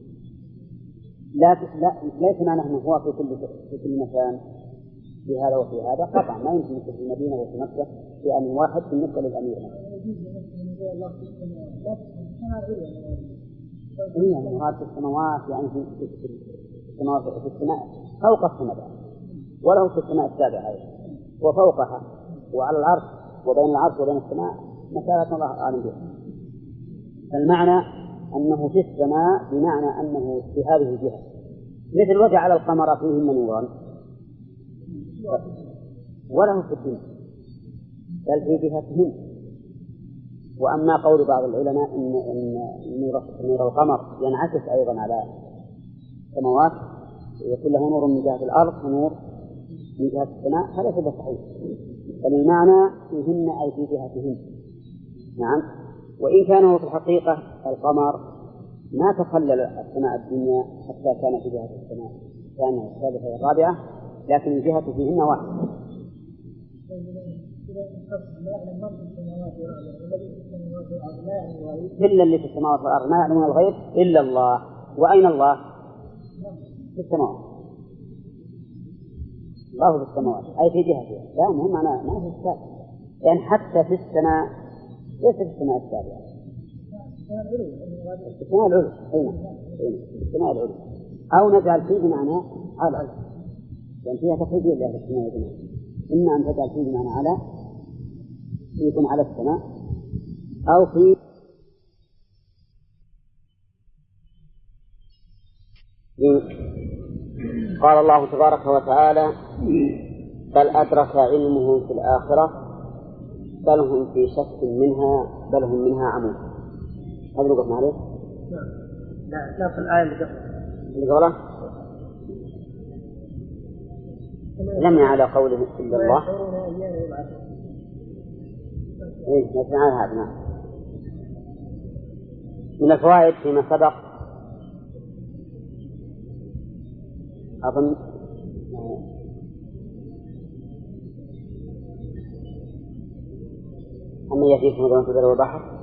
ليس معنى أنه هو في كل مكان في هذا وفي هذا قطعا ما يمكن في المدينة وفي مكة في أمر واحد بالنسبة للأمير. يعني مراد في السماوات يعني في السماء فوق السماء وله في السماء السابعة وفوقها وعلى العرش وبين العرش وبين السماء مسافة الله أعلم بها. فالمعنى أنه في السماء بمعنى أنه في هذه الجهة، مثل وجعل القمر فيهن نورا وله في الدنيا بل في جهتهن. وأما قول بعض العلماء إن نور القمر ينعكس أيضا على السماوات ويكون له نور من جهة الأرض ونور من جهة السماء فليس بصحيح، بل المعنى فيهن أي في جهتهن. نعم. وإن كان هو في الحقيقة القمر ما تخلل السماء الدنيا حتى كان في جهة السماء كان الثالثة الرابعة، لكن الجهة فيهن واحدة. إلا اللي في السماوات والأرض ما يعلمون الغيب إلا الله. وأين الله؟ في السماوات. الله في السماوات أي في جهتها. لا مهم أنا ما في السماء يعني حتى في السماء ليس في السماء السابعة، في السماء العلو، في السماء العلو، أو نجعل فيه بمعنى على، يعني فيها تقريبا لله السماء والجمال، إما أن تجعل فيه بمعنى على يكون على السماء، أو في قال الله تبارك وتعالى بل أدرك علمه في الآخرة بل هم في شك منها بل هم منها عمون. هذا اللي قلنا عليه؟ لا في الآية اللي قبله لم على قوله إلا الله. نسمع على هذا. من الفوائد فيما سبق أظن أما يأتيكم مثلا في البر والبحر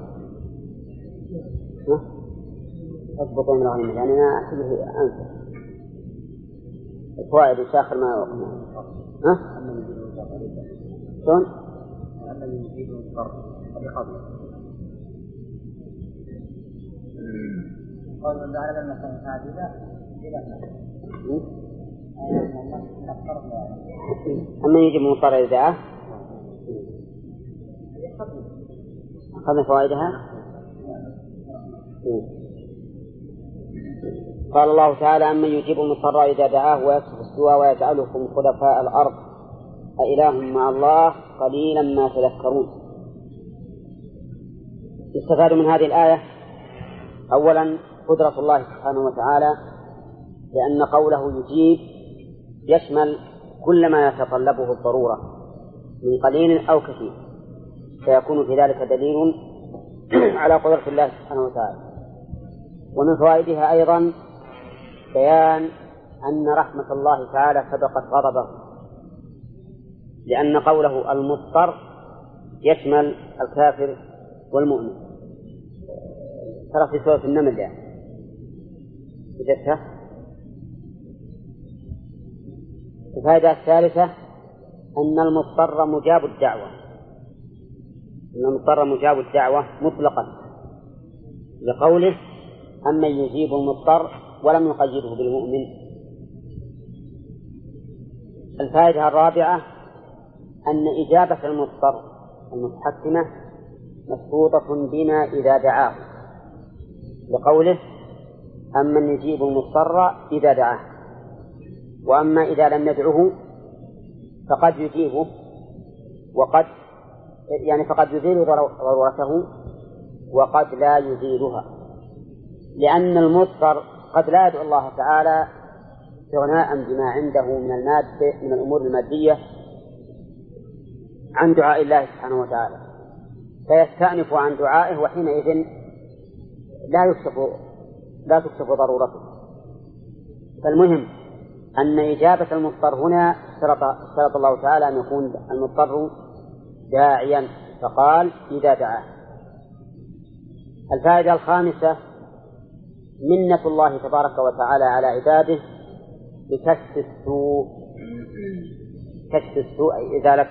أضبطوا من الغنم، يعني أنا أحسبه أنسى الفوائد آخر ما وقنا. شلون؟ أما يجيب المضطر بقبله قال من جعل المكان هذا أما يجب المضطر إذا دعاه أخذنا فوائدها. قال الله تعالى أمن يجيب المضطر إذا دعاه ويكشف السوء ويجعلكم خلفاء الأرض أإله مع الله قليلا ما تذكرون. يستفاد من هذه الآية أولا قدرة الله سبحانه وتعالى، لأن قوله يجيب يشمل كل ما يتطلبه الضرورة من قليل أو كثير، فيكون في ذلك دليل على قدرة الله سبحانه وتعالى. ومن فوائدها أيضا بيان أن رحمة الله تعالى سبقت غضبه، لأن قوله المضطر يشمل الكافر والمؤمن. ترى في سورة النمل يعني وجدتها. الفائدة الثالثة أن المضطر مجاب الدعوة، أن المضطر مجاب الدعوة مطلقا، لقوله أمن يجيب المضطر ولم يقيده بالمؤمن. الفائدة الرابعة أن إجابة المضطر المتحكمة مشروطة بما إذا دعاه، لقوله أمن يجيب المضطر إذا دعاه، وأما إذا لم يدعه فقد يجيبه وقد فقد يزيل ضرورته وقد لا يزيلها، لأن المضطر قد لا يدعو الله تعالى استغناء بما عنده من المادة من الأمور المادية عن دعاء الله سبحانه وتعالى، فيستأنف عن دعائه، وحينئذ لا تكشف ضرورته. فالمهم أن إجابة المضطر هنا شرط الله تعالى أن يكون المضطر داعيا، فقال إذا دعاه. الفائدة الخامسة منة الله تبارك وتعالى على عباده بكشف السوء، كشف السوء أي إزالة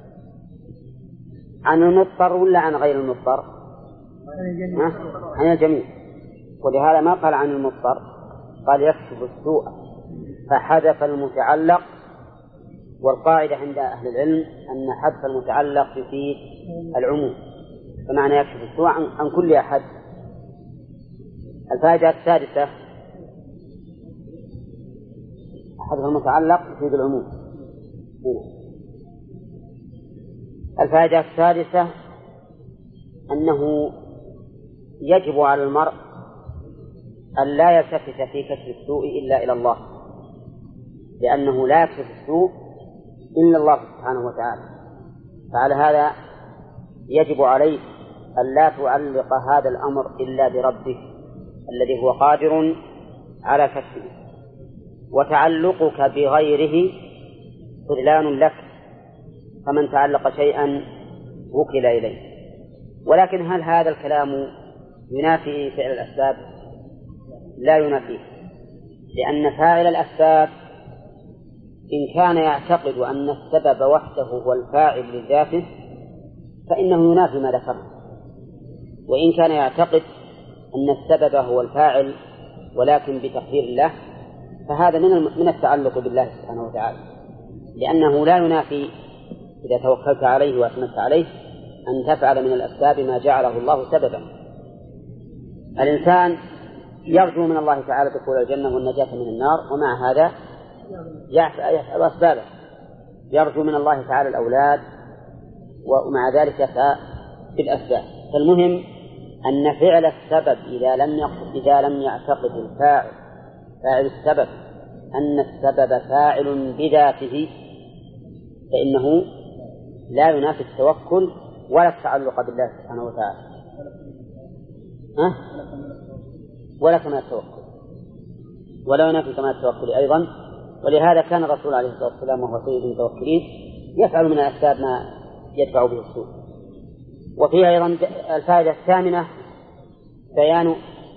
عن المضطر ولا عن غير المضطر؟ عن الجميع. ولهذا ما قال عن المضطر، قال يكشف السوء فحذف المتعلق. والقاعدة عند أهل العلم أن حذف المتعلق يفيد العموم، فمعنى يكشف السوء عن كل أحد. الفائدة السادسة حذف المتعلق يفيد العموم. الفائدة السادسة أنه يجب على المرء أن لا يلتفت في كشف السوء إلا إلى الله، لأنه لا يكشف السوء إلا الله سبحانه وتعالى. فعلى هذا يجب عليك أن لا تعلق هذا الأمر إلا بربك الذي هو قادر على كشفه، وتعلقك بغيره خذلان لك، فمن تعلق شيئا وكل إليه. ولكن هل هذا الكلام ينافي فعل الأسباب؟ لا ينافيه، لأن فاعل الأسباب إن كان يعتقد أن السبب وحده هو الفاعل لذاته فإنه ينافي ما ذكرنا، وإن كان يعتقد أن السبب هو الفاعل ولكن بتقدير الله، فهذا من التعلق بالله سبحانه وتعالى، لأنه لا ينافي إذا توكلت عليه واعتمدت عليه أن تفعل من الأسباب ما جعله الله سببا. الإنسان يرجو من الله تعالى دخول الجنة والنجاة من النار، ومع هذا يفعل أسبابه، يرجو من الله تعالى الأولاد، ومع ذلك يسعى في الأسباب. فالمهم أن فعل السبب إذا لم يعتقد الفاعل فاعل السبب أن السبب فاعل بذاته، فإنه لا ينافي التوكل ولا التعلق بالله سبحانه وتعالى، ولا كمال التوكل، ولا ينافي كمال التوكل أيضا. ولهذا كان الرسول عليه الصلاة والسلام وهو سيد المتوكلين يفعل من الأسباب ما يدفع به السوء. وفيها أيضا الفائدة الثامنة بيان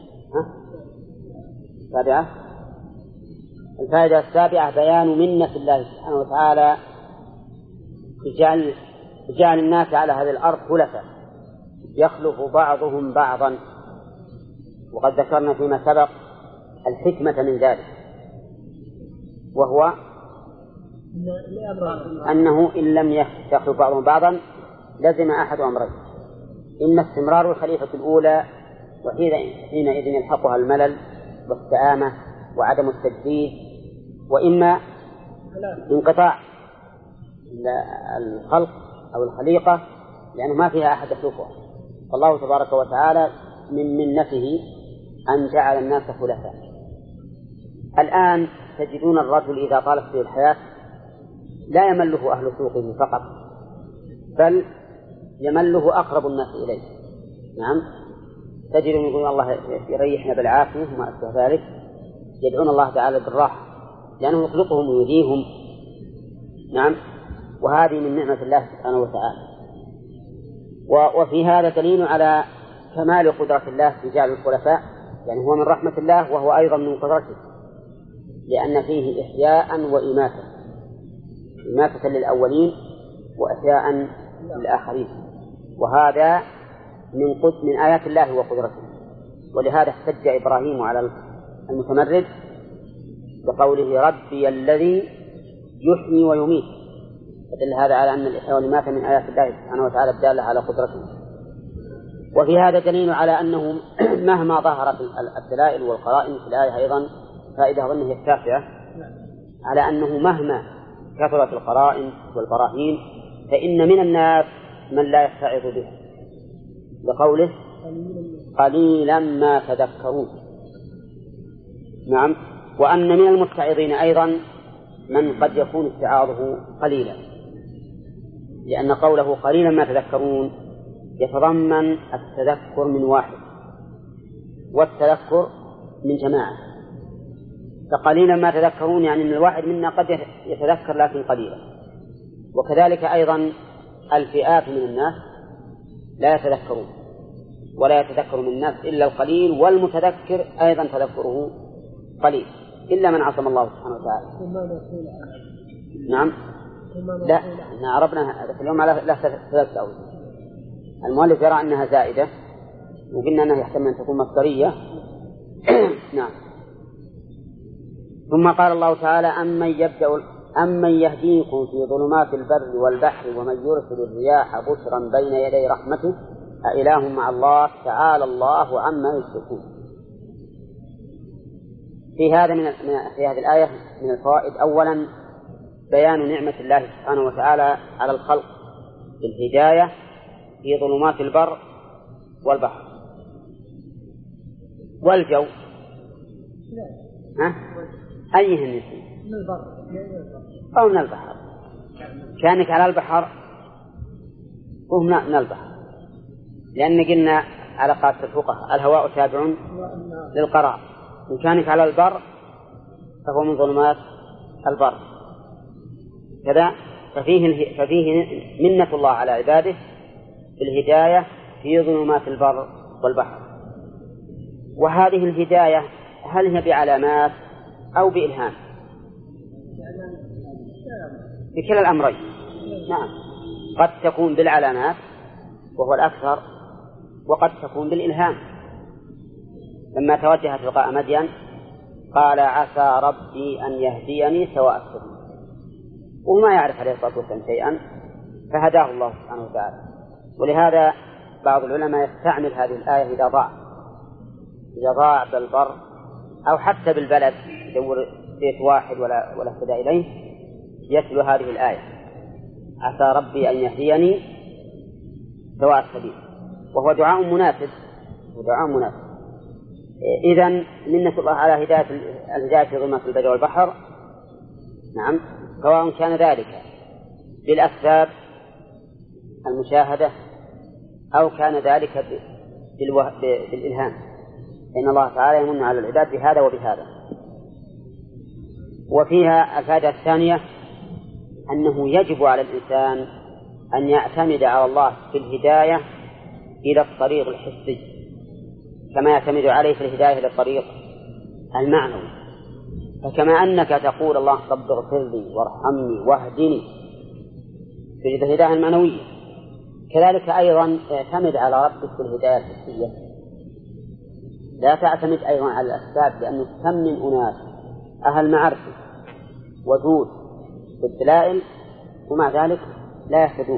الفائدة السابعة بيان منة الله سبحانه وتعالى بجعل الناس على هذه الأرض خلفاء يخلف بعضهم بعضا. وقد ذكرنا فيما سبق الحكمة من ذلك، وهو أنه إن لم يخلف بعضهم بعضا لزم أحد أمرين: إما استمرار الخليفة الأولى وحينئذ يلحقها الملل والسآمة وعدم التجديد، وإما انقطاع الخلق أو الخليقة لأنه ما فيها أحد يخلقها. فالله تبارك وتعالى من منته أن جعل الناس خلفاء. الآن تجدون الرجل إذا طالت به الحياة لا يمله أهل سوقه فقط، بل يمله أقرب الناس إليه. نعم، تجدون يقولون الله يريحنا بالعافية وما أشبه ذلك، يدعون الله تعالى بالراحة لأنه يخلقهم ويهديهم. نعم، وهذه من نعمة الله سبحانه وتعالى. وفي هذا دليل على كمال قدرة الله في جعل الخلفاء، يعني هو من رحمة الله وهو أيضا من قدرته، لأن فيه إحياء وإماتة، إماتة للأولين وإحياء للآخرين، وهذا من آيات الله وقدرته. ولهذا احتج إبراهيم على المتمرد بقوله ربي الذي يحيي ويميت، فدل هذا على أن الإحياء والإماتة من آيات الله سبحانه وتعالى الدالة على قدرته. وفي هذا دليل على أنه مهما ظهرت الدلائل والقرائن في الآية أيضا فائدة أظن هي التاسعة، على أنه مهما كثرت القرائن والبراهين فإن من الناس من لا يستعظ به، لقوله قليلا ما تذكرون. نعم، وأن من المتعظين أيضا من قد يكون استعاظه قليلا، لأن قوله قليلا ما تذكرون يتضمن التذكر من واحد والتذكر من جماعة. فقليلا ما تذكرون يعني أن الواحد منا قد يتذكر لكن قليلا. وكذلك أيضا الفئات من الناس لا يتذكرون، ولا يتذكر من الناس إلا القليل، والمتذكر أيضا تذكره قليل إلا من عصم الله سبحانه وتعالى. نعم، لا عرفنا هذا اليوم على ثلاثة أوجه. المؤلف يرى أنها زائدة، وقلنا أنها يحتمل أن تكون مصدرية. نعم. ثم قال الله تعالى أمن يهديكم في ظلمات البر والبحر ومن يرسل الرياح بشرا بين يدي رحمته أإله مع الله تعالى الله عما يشركون. في هذه الآية من الفوائد أولا بيان نعمة الله سبحانه وتعالى على الخلق بالهداية في ظلمات البر والبحر والجو. أيهن من البر أو من البحر؟ كانك على البحر وهم من البحر، لأن قلنا على قاعدة الفقهاء الهواء تابع للقرار، إن كانك على البر فهو من ظلمات البر كذا. ففيه منة الله على عباده بالهداية في ظلمات البر والبحر. وهذه الهداية هل هي بعلامات أو بإلهام؟ بكلا الأمرين. نعم، قد تكون بالعلامات وهو الأكثر، وقد تكون بالإلهام. لما توجه تلقاء مدين قال عسى ربي أن يهديني سواء السبيل، وما يعرف عليه الصلاة والسلام شيئا فهداه الله سبحانه وتعالى. ولهذا بعض العلماء يستعمل هذه الآية إذا ضاع بالبر أو حتى بالبلد يدور بيت واحد ولا اهتدى إليه يتلو هذه الآية عسى ربي أن يهديني سواء السبيل، وهو دعاء مناسب. إذن منة الله على الهداية في ظلمات البر والبحر، نعم، سواء كان ذلك بالأسباب المشاهدة أو كان ذلك بالإلهام، إن الله تعالى يمن على العباد بهذا وبهذا. وفيها الفائدة الثانية أنه يجب على الإنسان أن يعتمد على الله في الهداية إلى الطريق الحسي كما يعتمد عليه في الهداية إلى الطريق المعنوي. فكما أنك تقول الله رب اغفر لي وارحمني واهدني في الهداية المعنوية، كذلك أيضا اعتمد على ربك في الهداية الحسية. لا تعتمد أيضا على الأسباب، لأنه كم من أناس أهل معرفة وجود بالدلائل ومع ذلك لا يهتدون.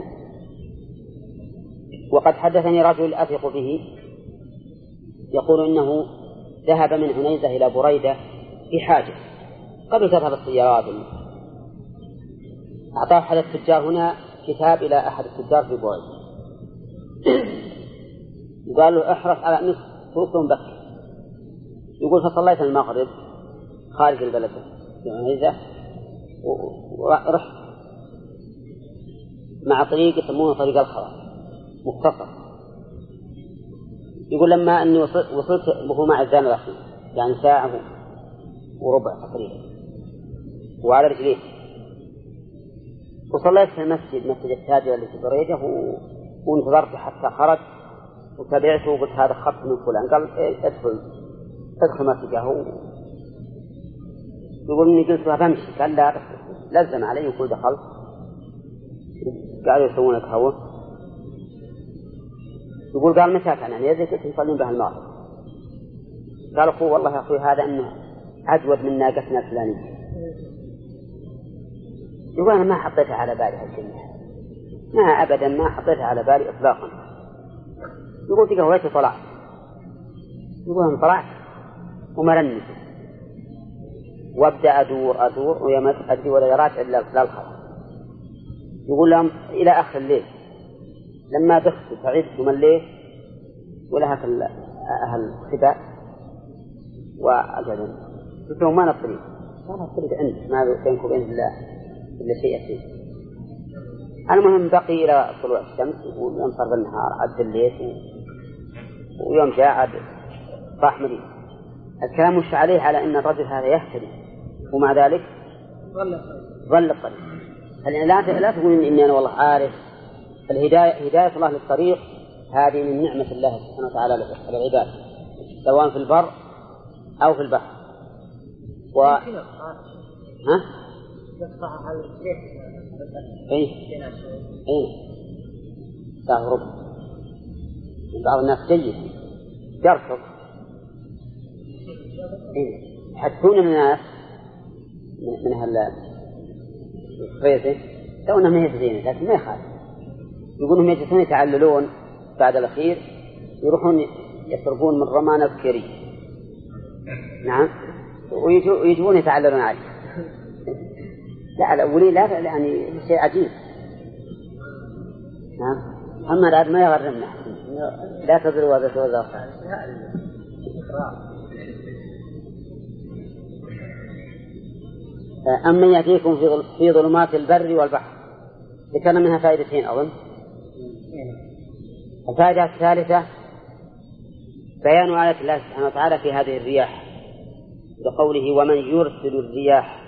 وقد حدثني رجل أثق به يقول إنه ذهب من عنيزة إلى بريدة في حاجة قبل تذهب السيارات، أعطاه أحد التجار هنا كتاب إلى أحد التجار في بريدة، وقال له احرص على نصف توصل بك. يقول فصليت المغرب خارج البلد في عنيزة ورحت مع طريق يسمونه طريق الخرا مختصر. يقول لما أني وصلت وهو مع الزان الأخير يعني ساعة وربع تقريبا وعلى رجليه، وصليت في المسجد مسجد التاجر اللي في بريدة وانتظرت حتى خرج وتابعته وقلت هذا خط من فلان، قال ادخل مسجده. يقول إني قلت له بمشي، قال لا لزم علي وقل دخلت. قالوا يسوونك هو. يقول قال متى كان يعني يدرك كنت يصلين به المغرب. قال أخوه والله يا أخوي هذا أنه أجود من ناقتنا الفلانية. يقول أنا ما حطيتها على بالي هالكلمة، ما أبدا ما حطيتها على بالي إطلاقا. يقول تلقى هويتي طلعت. يقول أنا طلعت ومرنت وابدأ أدور ويمت أدري ولا يراجع إلا الخطأ. يقول لهم إلى آخر الليل لما دخلت تعبت ومليت ولها أهل خباء وأجلهم قلت لهم ما نطريق عندك ما بينك وبين الله إلا شيء يسير. المهم بقي إلى طلوع الشمس ويوم صار بالنهار عد الليل ويوم جاء عد صاح مريض. الكلام مش عليه على أن الرجل هذا يهتدي ومع ذلك ظل الطريق. لا تقول إني أنا والله عارف. هداية الله للطريق هذه من نعمة الله سبحانه وتعالى على العباد سواء في البر أو في البحر. ساعة ربع. بعض الناس جيد يركض يحدثون الناس من الفريزة لو أنهم يهتدين لكن ما يخالف. يقولون يجلسون يتعللون بعد الأخير يروحون يصرفون من رمان الكري، نعم، ويجبون يتعللون عليه. لا الأولين لا يعني شيء عجيب. نعم محمد عاد ما يغرمنا لا تضر وذات وذات. أمن يأتيكم في ظلمات البر والبحر. ذكرنا منها فائدتين أظن. الفائدة الثالثة بيان آية الله سبحانه وتعالى في هذه الرياح بقوله ومن يرسل الرياح.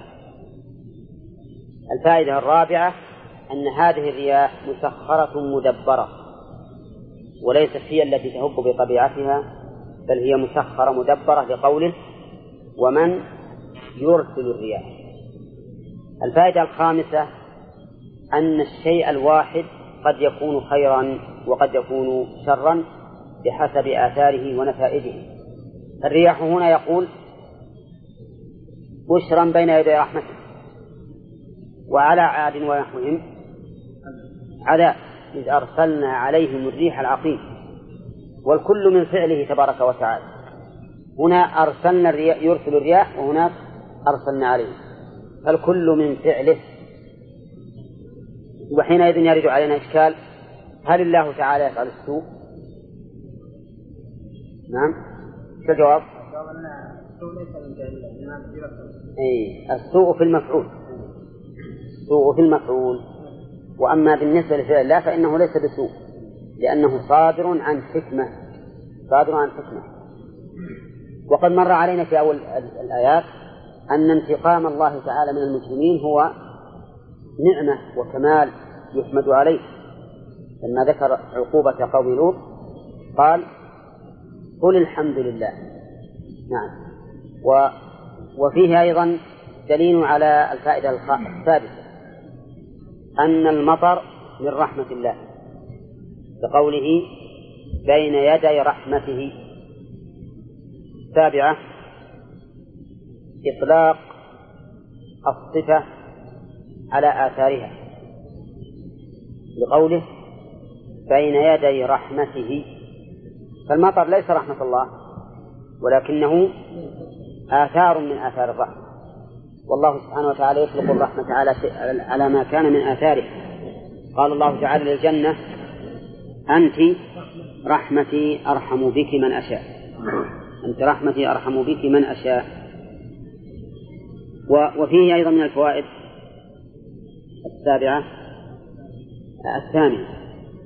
الفائدة الرابعة أن هذه الرياح مسخرة مدبرة وليست هي التي تهب بطبيعتها بل هي مسخرة مدبرة لقوله ومن يرسل الرياح. الفائدة الخامسة أن الشيء الواحد قد يكون خيرا وقد يكون شرا بحسب آثاره ونتائجه. الرياح هنا يقول بشرا بين يدي رحمته، وعلى عاد ونحوهم عذاب إذ أرسلنا عليهم الريح العقيم، والكل من فعله تبارك وتعالى. هنا أرسلنا يرسل الرياح، وهناك أرسلنا عليهم، فالكل من فعله. وحينئذ يرد علينا إشكال: هل الله تعالى يفعل السوء؟ نعم. شو الجواب؟ السوء في المفعول، السوء في المفعول. وأما بالنسبة لفعل الله فإنه ليس بسوء، لأنه صادر عن حكمة، صادر عن حكمة. وقد مر علينا في أول الآيات أن انتقام الله تعالى من المجرمين هو نعمة وكمال يحمد عليه. لما ذكر عقوبة قوم لوط قال: قل الحمد لله. نعم. وفيه أيضا دليل على الفائدة الثالثة، أن المطر من رحمة الله، بقوله بين يدي رحمته. السابعة إطلاق الصفة على آثارها، بقوله بين يدي رحمته، فالمطر ليس رحمة الله ولكنه آثار من آثار الرحمة، والله سبحانه وتعالى يطلق الرحمة على ما كان من آثاره. قال الله تعالى للجنة: أنت رحمتي أرحم بك من أشاء، أنت رحمتي أرحم بك من أشاء. وفيه أيضا من الفوائد السابعة الثامنة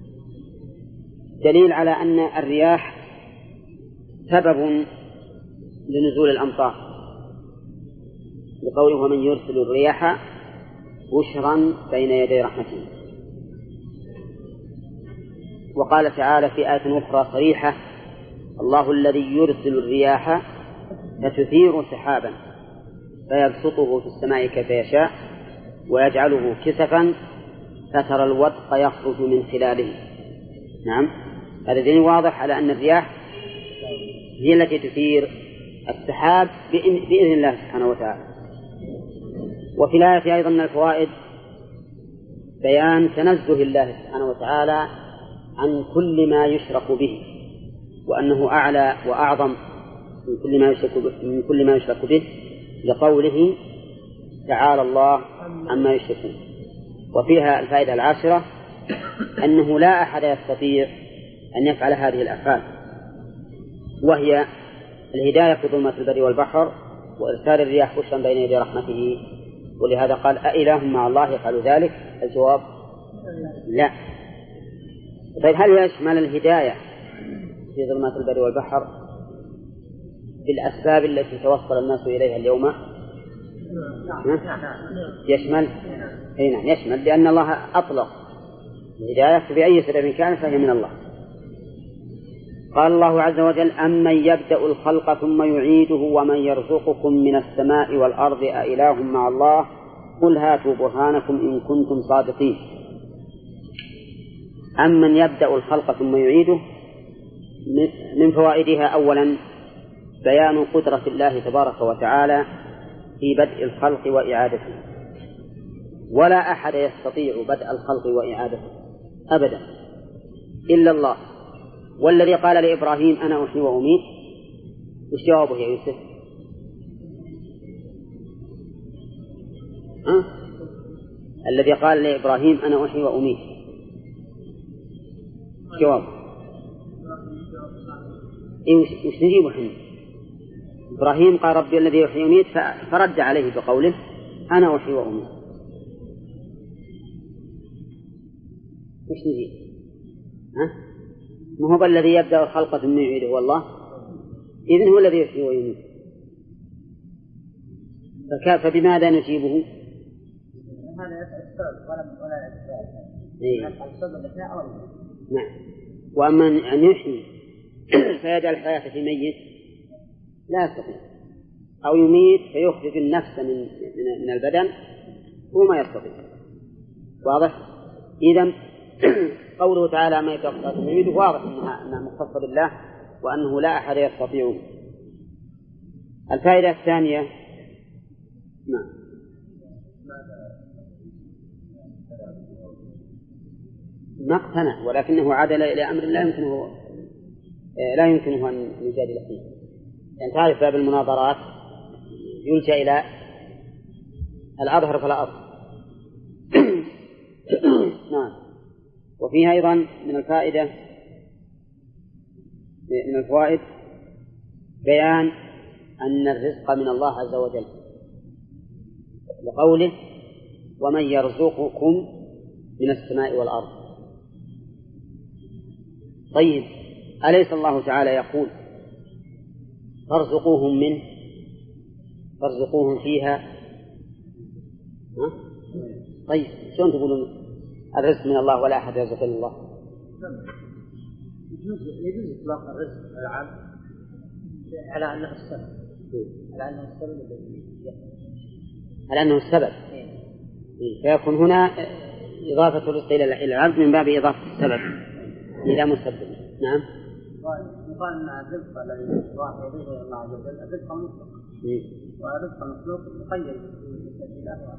دليل على أن الرياح سبب لنزول الأمطار، بقوله: ومن يرسل الرياح بشرا بين يدي رحمته. وقال تعالى في آية أخرى صريحة: الله الذي يرسل الرياح فتثير سحابا فيبسطه في السماء كيف يشاء ويجعله كسفا فترى الودق يخرج من خلاله. نعم، هذا دليل واضح على أن الرياح هي التي تثير السحاب بإذن الله سبحانه وتعالى. وفي الآية أيضا من الفوائد بيان تنزه الله سبحانه وتعالى عن كل ما يشرك به، وأنه أعلى وأعظم من كل ما يشرك به، لقوله تعالى الله عما يشركون. وفيها الفائدة العاشرة أنه لا أحد يستطيع أن يفعل هذه الأفعال، وهي الهداية في ظلمات البر والبحر، وإرسال الرياح بشرا بين يدي رحمته. ولهذا قال: أإله مع الله يفعل ذلك؟ الجواب: لا. طيب، هل يشمل الهداية في ظلمات البر والبحر بالأسباب التي توصل الناس إليها اليوم؟ يشمل؟ نعم يشمل، لأن الله أطلق الهداية بأي سبب كان فهي من الله. قال الله عز وجل: أمن يبدأ الخلق ثم يعيده ومن يرزقكم من السماء والأرض أإله مع الله قل هاتوا برهانكم إن كنتم صادقين. أمن يبدأ الخلق ثم يعيده، من فوائدها أولا بيان قدرة الله تبارك وتعالى في بدء الخلق وإعادته، ولا أحد يستطيع بدء الخلق وإعادته أبدا إلا الله. والذي قال لإبراهيم: أنا أحيي وأميت، وش جوابه يا يوسف؟ الذي قال لإبراهيم: أنا أحيي وأميت، جواب وش نجيبه حين؟ إبراهيم قال: ربي الذي يحيي ويميت، فرد عليه بقوله: أنا أحيي وأميت. وش نجيب؟ ما هو الذي يبدأ الخلق ثم يعيده هو الله، إذن هو الذي يحيي ويميت، فبماذا نجيبه؟ هذا السبب ولا الأسباب. نعم. وأما أن يحيي فيجعل الحياة في ميت لا يستطيع، أو يميت فيخرج النفس من البدن هو ما يستطيع. واضح؟ إذن قوله تعالى ما يتوقع يريد واضح أنها مختصة بالله وأنه لا أحد يستطيع. الفائدة الثانية ما اقتنع ولكنه عدل إلى أمر لا يمكنه أن يجادل فيه. يعني تعرف باب المناظرات يلجأ إلى الأظهر فلا أظهر. نعم. وفيها أيضا من الفوائد بيان أن الرزق من الله عز وجل لقوله ومن يرزقكم من السماء والأرض. طيب أليس الله تعالى يقول فارزقوهم منه فارزقوهم فيها؟ طيب شلون تقولون الرزق من الله ولا أحد يرزق إلا الله؟ يجوز إطلاق الرزق العام على أنه السبب على أنه السبب فيكون هنا إضافة الرزق إلى العبد من باب إضافة السبب إلى مسبب. نعم. يقال أن الرزق الذي يضيفه الله عز وجل الرزق مطلق والرزق المخلوق مقيد بالله.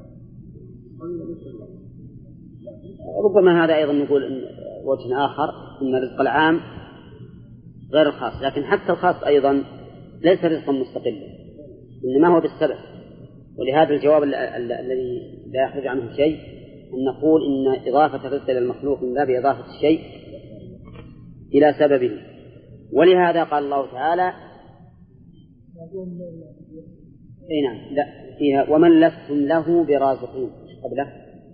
ربما هذا أيضا نقول إن وجه آخر أن الرزق العام غير الخاص، لكن حتى الخاص أيضا ليس رزقا مستقلا إنما هو بالسبب. ولهذا الجواب الذي لا يخرج عنه شيء أن نقول إن إضافة الرزق إلى المخلوق من باب إضافة الشيء إلى سببه. ولهذا قال الله تعالى نعم لا فيها ومن لستم له برازقين قبله.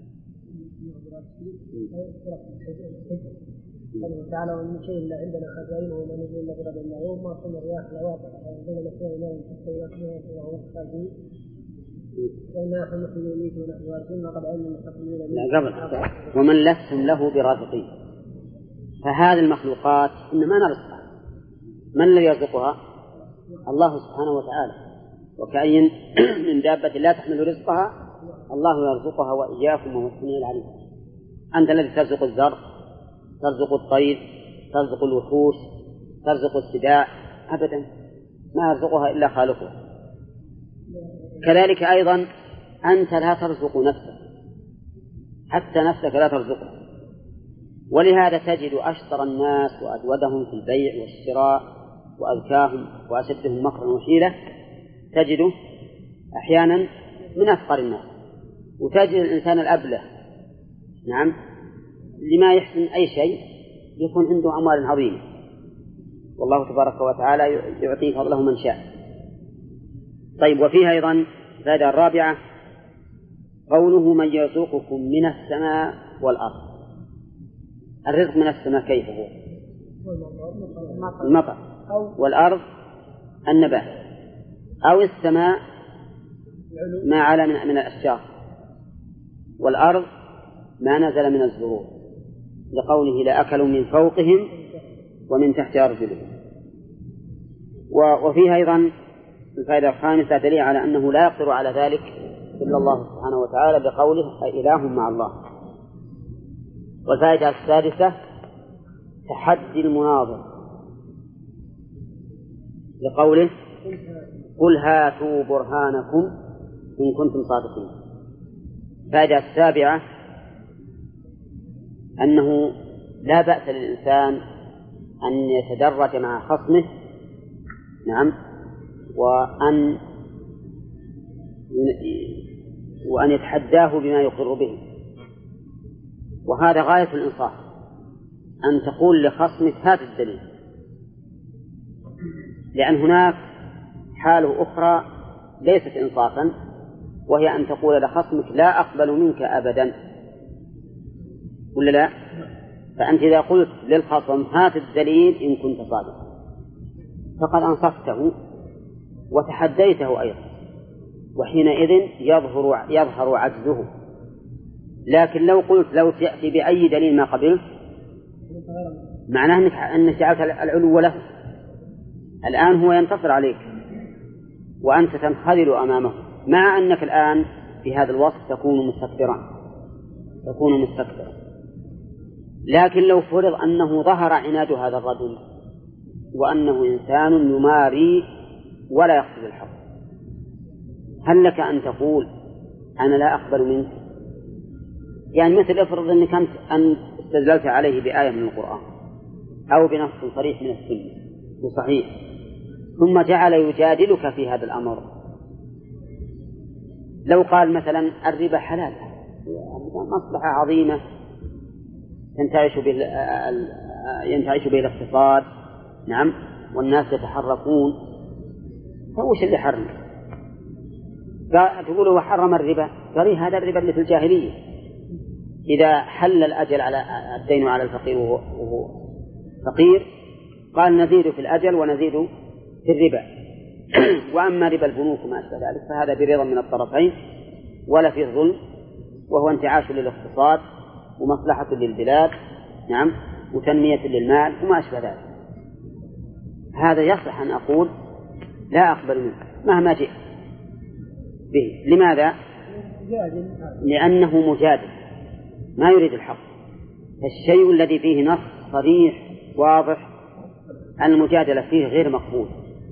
قال تعالى ومن شيء إلا عندنا خزائنه وما نزل نقرب اليوم ما صنع الرياح لواقع عندنا نسوي إليه تستوي أخذها وهو الخازين وإنا نحن نحن نميت ونحن وارثون لقد علم المستقبلين. قبل ومن لستم له برازقين فهذه المخلوقات إنما نرزقها. من الذي يرزقها؟ الله سبحانه وتعالى. وكأي من دابة لا تحمل رزقها الله يرزقها وإياكم وهو السميع العليم. أنت الذي ترزق الزرع ترزق الطير ترزق الوحوش ترزق السباع أبدا ما يرزقها إلا خالقها. كذلك أيضا أنت لا ترزق نفسك حتى نفسك لا ترزقها. ولهذا تجد أشطر الناس وأجودهم في البيع والشراء وأذكاهم وأشدهم مكرا وحيلة تجده أحيانا من أفقر الناس، وتجد الإنسان الأبله نعم لما يحسن أي شيء يكون عنده أموال عظيمة والله تبارك وتعالى يعطيه فضله من شاء. طيب وفيها أيضا الفائدة الرابعة قوله من يرزقكم من السماء والأرض. الرزق من السماء كيف هو؟ المطر والأرض النبات أو السماء ما على من الأشجار والأرض ما نزل من الزروع لقوله لأكلوا من فوقهم ومن تحت أرجلهم. وفيها أيضا الفائدة الخامسة دليل على أنه لا يقدر على ذلك إلا الله سبحانه وتعالى بقوله إله مع الله. والفائدة السادسة تحدي المناظر لقوله قل هاتوا برهانكم إن كنتم صادقين. الفائدة السابعة أنه لا بأس للإنسان أن يتدرج مع خصمه نعم وأن يتحداه بما يقر به. وهذا غاية الإنصاف أن تقول لخصمك هات الدليل، لأن هناك حالة أخرى ليست إنصافا وهي أن تقول لخصمك لا أقبل منك أبدا ولا لا؟ فأنت إذا قلت للخصم هات الدليل إن كنت صادقا فقد أنصفته وتحديته أيضا وحينئذ يظهر عجزه. لكن لو قلت لو تأتي بأي دليل ما قبلت معناه أنك جعلت العلو له. الآن هو ينتصر عليك وأنت تنخذل أمامه مع أنك الآن في هذا الوصف تكون مستكبرا. لكن لو فرض أنه ظهر عناد هذا الرجل وأنه إنسان يماري ولا يقصد الحق، هل لك أن تقول أنا لا أقبل منك؟ يعني مثل افرض أنك أنت استدللت عليه بآية من القرآن أو بنص صريح من السنة وصحيح، ثم جعل يجادلك في هذا الأمر. لو قال مثلا الربا حلال، مصلحة عظيمة ينتعش به الاقتصاد، نعم، والناس يتحركون، فوش اللي حرم؟ تقول هو حرم الربا، قال هذا الربا اللي في الجاهلية، إذا حل الأجل على الدين على الفقير وهو فقير قال نزيد في الأجل ونزيد في الربا. وأما ربا البنوك وما أشبه ذلك فهذا برضا من الطرفين ولا فيه ظلم، وهو انتعاش للاقتصاد ومصلحة للبلاد، نعم، وتنمية للمال وما أشبه ذلك. هذا يصح أن أقول لا أقبل منه مهما جئت به. لماذا؟ لأنه مجادل ما يريد الحق. الشيء الذي فيه نص صريح واضح المجادلة فيه غير مقبول.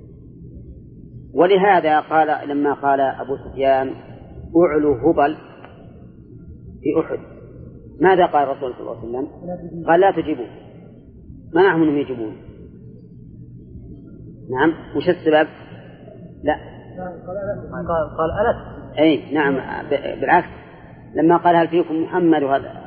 ولهذا قال لما قال أبو سفيان أعلو هبل في أحد، ماذا قال الرسول صلى الله عليه وسلم؟ قال لا تجيبون، منعهم أنهم يجيبون. نعم، وش السبب؟ لا قال ألست. أي نعم، بالعكس، لما قال هل فيكم محمد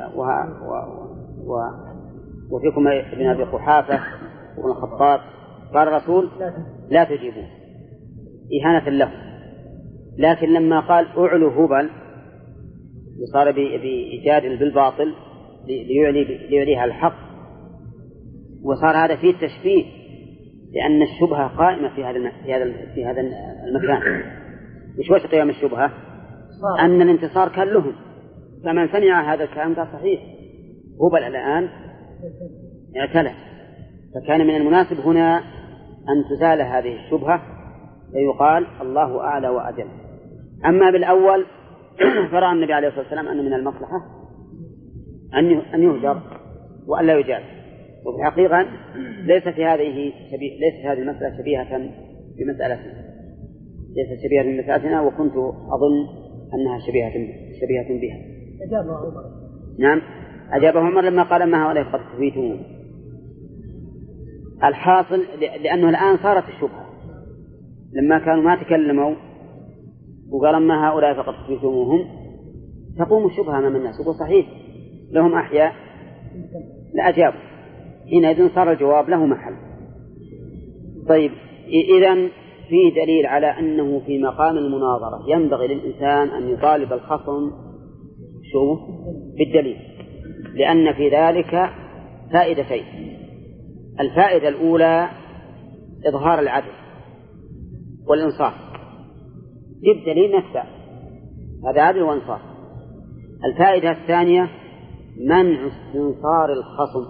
وفيكم ابن أبي قحافة وابن الخطاب، قال الرسول لا تجيبون إهانة له. لكن لما قال أعلو هبل وصار بيجادل بالباطل ليعليها الحق، وصار هذا فيه تشبيه، لأن الشبهة قائمة في هذا المكان. وش قيام الشبهة؟ أن الانتصار كان لهم، فمن سمع هذا الكلام قال صحيح هبل الآن اعتلى. فكان من المناسب هنا أن تزال هذه الشبهة فيقال الله أعلى وأجل. أما بالأول فرأى النبي عليه الصلاة والسلام أن من المصلحة أن يهجر وأن لا يجاب. وفي الحقيقة ليست هذه المسألة شبيهة بمسألتنا، ليست شبيهة بمسألتنا، وكنت أظن أنها شبيهة بها. أجابه عمر. نعم، أجابه عمر لما قال ما هؤلاء قد كفيتمون. الحاصل لأنه الآن صارت الشبهة، لما كانوا ما تكلموا وقال ما هؤلاء فقد كفيتموهم تقوم الشبهة أمام الناس، وقال صحيح لهم أحياء لأجابوا، حينئذ صار الجواب له محل. طيب، إذن فيه دليل على أنه في مقام المناظرة ينبغي للإنسان أن يطالب الخصم بالدليل، لأن في ذلك فائدتين. الفائدة الأولى إظهار العدل والإنصاف، جيب دليل نفسه، هذا عدل وإنصاف. الفائدة الثانية منع استنصار الخصم،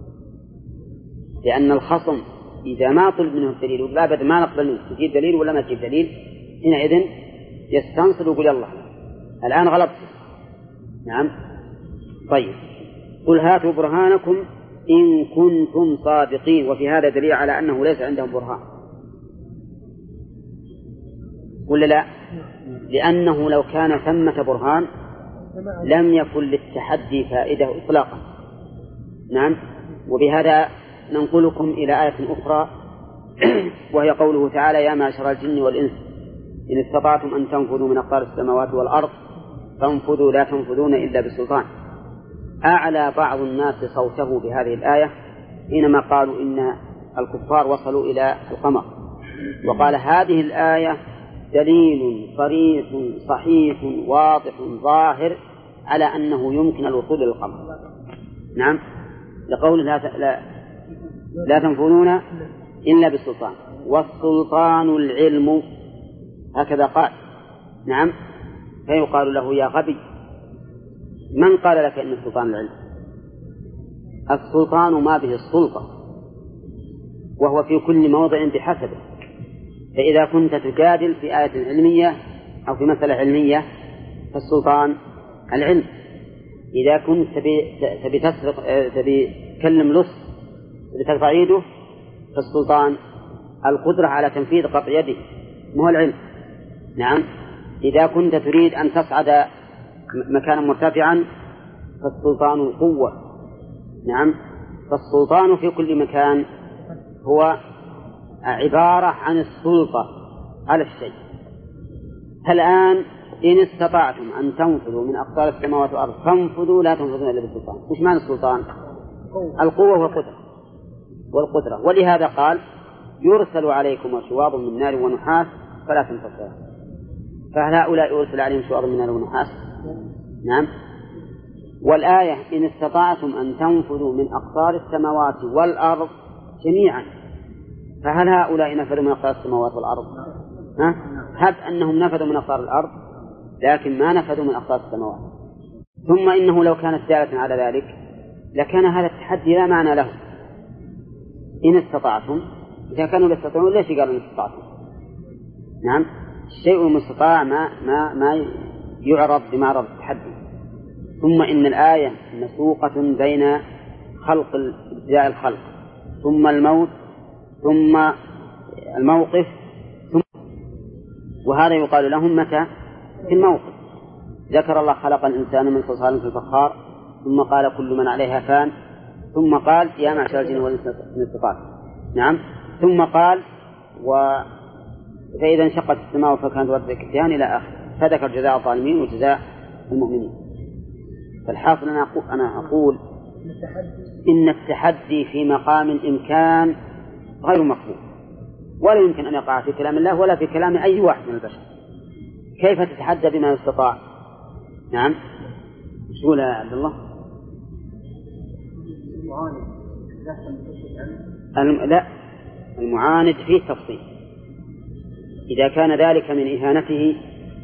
لأن الخصم إذا ما طلب منه الدليل لا بد ما نقبل منه تجيب دليل ولا ما تجيب دليل، حينئذ يستنصر ويقول الله الآن غلبت. نعم. طيب، قل هاتوا برهانكم إن كنتم صادقين. وفي هذا دليل على أنه ليس عندهم برهان، ولا لا؟ لأنه لو كان ثمة برهان لم يكن للتحدي فائدة إطلاقا. نعم. وبهذا ننقلكم إلى آية أخرى وهي قوله تعالى يا معشر الجن والإنس إن استطعتم أن تنفذوا من أقطار السماوات والأرض فانفذوا لا تنفذون إلا بسلطان. أعلى بعض الناس صوته بهذه الآية حينما قالوا إن الكفار وصلوا إلى القمر، وقال هذه الآية دليل صريح صحيح واضح ظاهر على أنه يمكن الوصول إلى القمر. نعم، لقول لا تنفذون إلا بالسلطان، والسلطان العلم، هكذا قال. نعم. فيقال له يا غبي من قال لك إن السلطان العلم؟ السلطان ما به السلطة، وهو في كل موضع بحسبه. فإذا كنت تجادل في آية علمية أو في مسألة علمية فالسلطان العلم. إذا كنت تبي تكلم لص بتقطع يده فالسلطان القدرة على تنفيذ قطع يده ما هو العلم. نعم. إذا كنت تريد أن تصعد مكانا مرتفعا فالسلطان القوة. نعم. فالسلطان في كل مكان هو عبارة عن السلطة على الشيء. فالآن إن استطعتم أن تنفذوا من أقطار السماوات والأرض فانفذوا لا تنفذون إلا بالسلطان. مش معنى السلطان؟ القوة والقدرة. ولهذا قال يرسل عليكم شواظ من نار ونحاس فلا تنتصرون. فهل هؤلاء يرسل عليهم شواظ من نار ونحاس؟ نعم. والآية إن استطعتم أن تنفذوا من أقطار السماوات والأرض جميعا. فهل هؤلاء نفذوا من أقطار السماوات والأرض؟ هب أنهم نفذوا من أقطار الأرض لكن ما نفذوا من أقطار السماوات. ثم إنه لو كانت دالة على ذلك لكان هذا التحدي لا معنى له. إن استطعتم، إذا كانوا لا يستطيعون ليش قالوا إن استطعتم؟ نعم. الشيء المستطاع ما يعرض بمعرض التحدي. ثم إن الآية مسوقة بين خلق ابتداء الخلق ثم الموت ثم الموقف وهذا يقال لهم متى؟ في الموقف. ذكر الله خلق الإنسان من صلصال كالفخار ثم قال كل من عليها فان ثم قال يا معشر الجن والإنس إن استطعتم. نعم. ثم قال فإذا انشقت السماء فكانت وردة كالدهان إلى آخر. فذكر جزاء الظالمين وجزاء المؤمنين. فالحاصل أنا أقول إن التحدي في مقام الإمكان غير مقبول ولا يمكن أن يقع في كلام الله ولا في كلام أي واحد من البشر. كيف تتحدى بما يستطاع؟ نعم. شو يا عبد الله؟ لا، المعاند فيه تفصيل. إذا كان ذلك من إهانته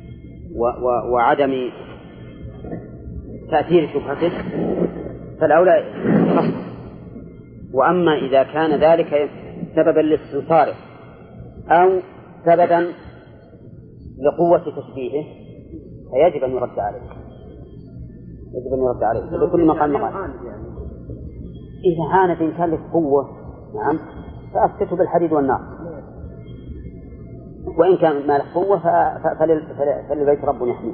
وعدم تأثير شبهته فالأولى خص. وأما إذا كان ذلك سببا لاستنصاره أو سببا لقوة تشبيهه فيجب أن يرد عليه. بكل مقام مقال. إذا عاند إن كان له قوة نعم فأسكته بالحديد والنار. وإن كان ما له قوة فللبيت رب يحميه.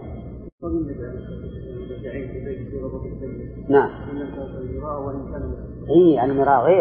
نعم. المراء غير.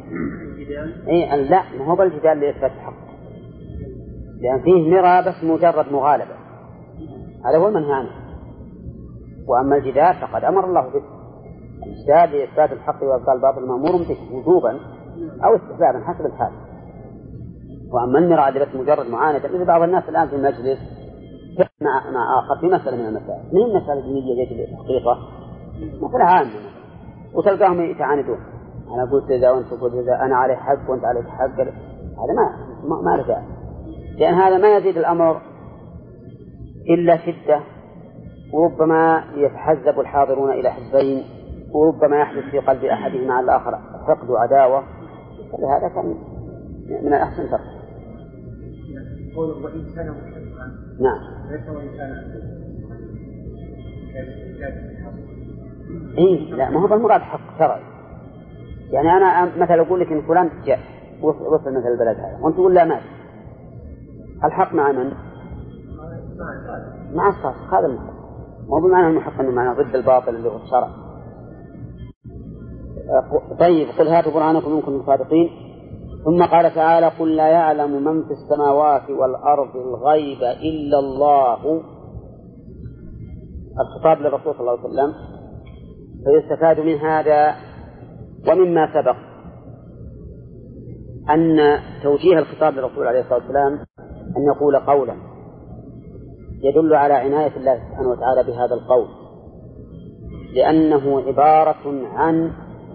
لا، ما هو بالجدال لإثبات الحق، لأن فيه مراء بس مجرد مغالبة، هذا هو المنهي عنه. وأما الجدال فقد أمر الله به، الجدال لإثبات الحق وإبطال الباطل مأمور به وجوبا أو استحبابا حسب الحال. وأما المراء اللي بس مجرد معاندة، مثل بعض الناس الآن في المجلس مع آخر في مسألة من المسائل، من المسألة الدينية يجب الحقيقة مسألة عامة وتلقاهم يتعاندون. أنا قلت إذا وأنت قلت إذا، أنا عليه حق وأنت عليك حق، هذا ما رجع، لأن هذا ما يزيد الأمر إلا شدة، وربما يتحزب الحاضرون إلى حزبين، وربما يحدث في قلب أحدهم مع الآخر حقد وعداوة. فلهذا كان من الأحسن ترك. نعم. لا، ما هو بالمراد حق شرعي. يعني أنا مثلا أقول لك إن فلان جاء وصل مثل البلد هذا وأنت تقول لا ماشي، الحق مع من؟ مع الصادق. هذا المحق، مو بمعنى المحق أنه معنى ضد الباطل اللي هو الشرع. طيب قل هاتوا برهانكم إن كنتم صادقين. ثم قال تعالى قل لا يعلم من في السماوات والأرض الغيب إلا الله. الخطاب للرسول صلى الله عليه وسلم. فيستفاد من هذا ومما سبق أن توجيه الخطاب للرسول عليه الصلاة والسلام أن يقول قولا يدل على عناية الله سبحانه وتعالى بهذا القول، لأنه عبارة عن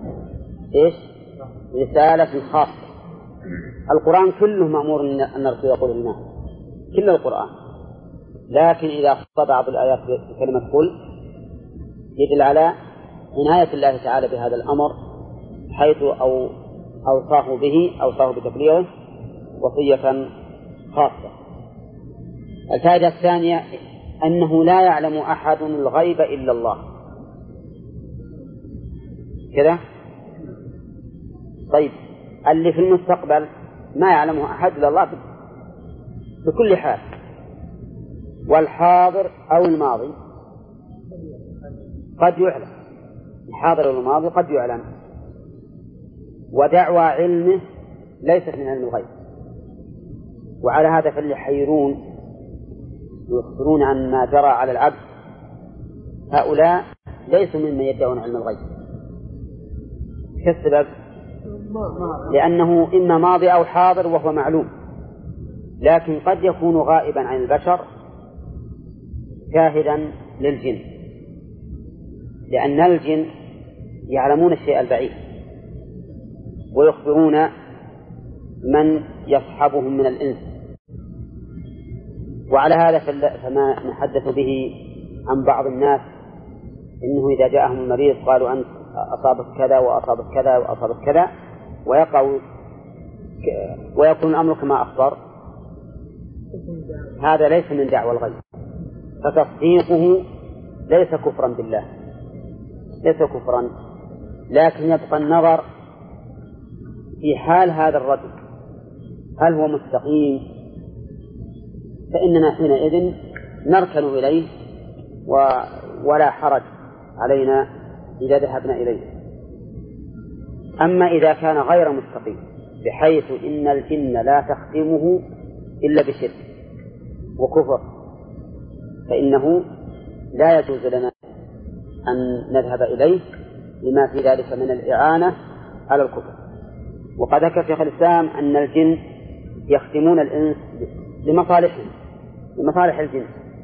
رسالة خاصة. القرآن كله مأمور أن الرسول يقول للناس، كل القرآن، لكن إذا خص بعض الآيات بكلمة قل يدل على عناية الله تعالى بهذا الأمر، حيث أوصاه بتبليغه وصية خاصة. الفائدة الثانية أنه لا يعلم أحد الغيب إلا الله. كذا. طيب اللي في المستقبل ما يعلمه أحد إلا الله بكل حال، والحاضر أو الماضي قد يعلم، الحاضر أو الماضي قد يعلم، ودعوى علمه ليست من علم الغيب. وعلى هذا فاللي يحيرون ويخبرون عن ما جرى على العبد هؤلاء ليسوا ممن يدعون علم الغيب. كالسبب لأنه إما ماضي أو حاضر وهو معلوم، لكن قد يكون غائبا عن البشر شاهدا للجن، لأن الجن يعلمون الشيء البعيد ويخبرون من يصحبهم من الإنس. وعلى هذا فما نحدث به عن بعض الناس إنه إذا جاءهم المريض قالوا أنت أصابك كذا وأصابك كذا وأصابك كذا، ويكون الأمر كما أخبر، هذا ليس من دعوى الغيب، فتصديقه ليس كفرا بالله، ليس كفرا، لكن يبقى النظر في حال هذا الرجل هل هو مستقيم، فإننا حينئذ نركن إليه ولا حرج علينا إذا ذهبنا إليه. أما إذا كان غير مستقيم بحيث إن الجن لا تختمه إلا بشرك وكفر، فإنه لا يجوز لنا أن نذهب إليه لما في ذلك من الإعانة على الكفر. وقد ذكر شيخ الإسلام أن الجن يختمون الإنس لمصالحهم، لمصالح الجن،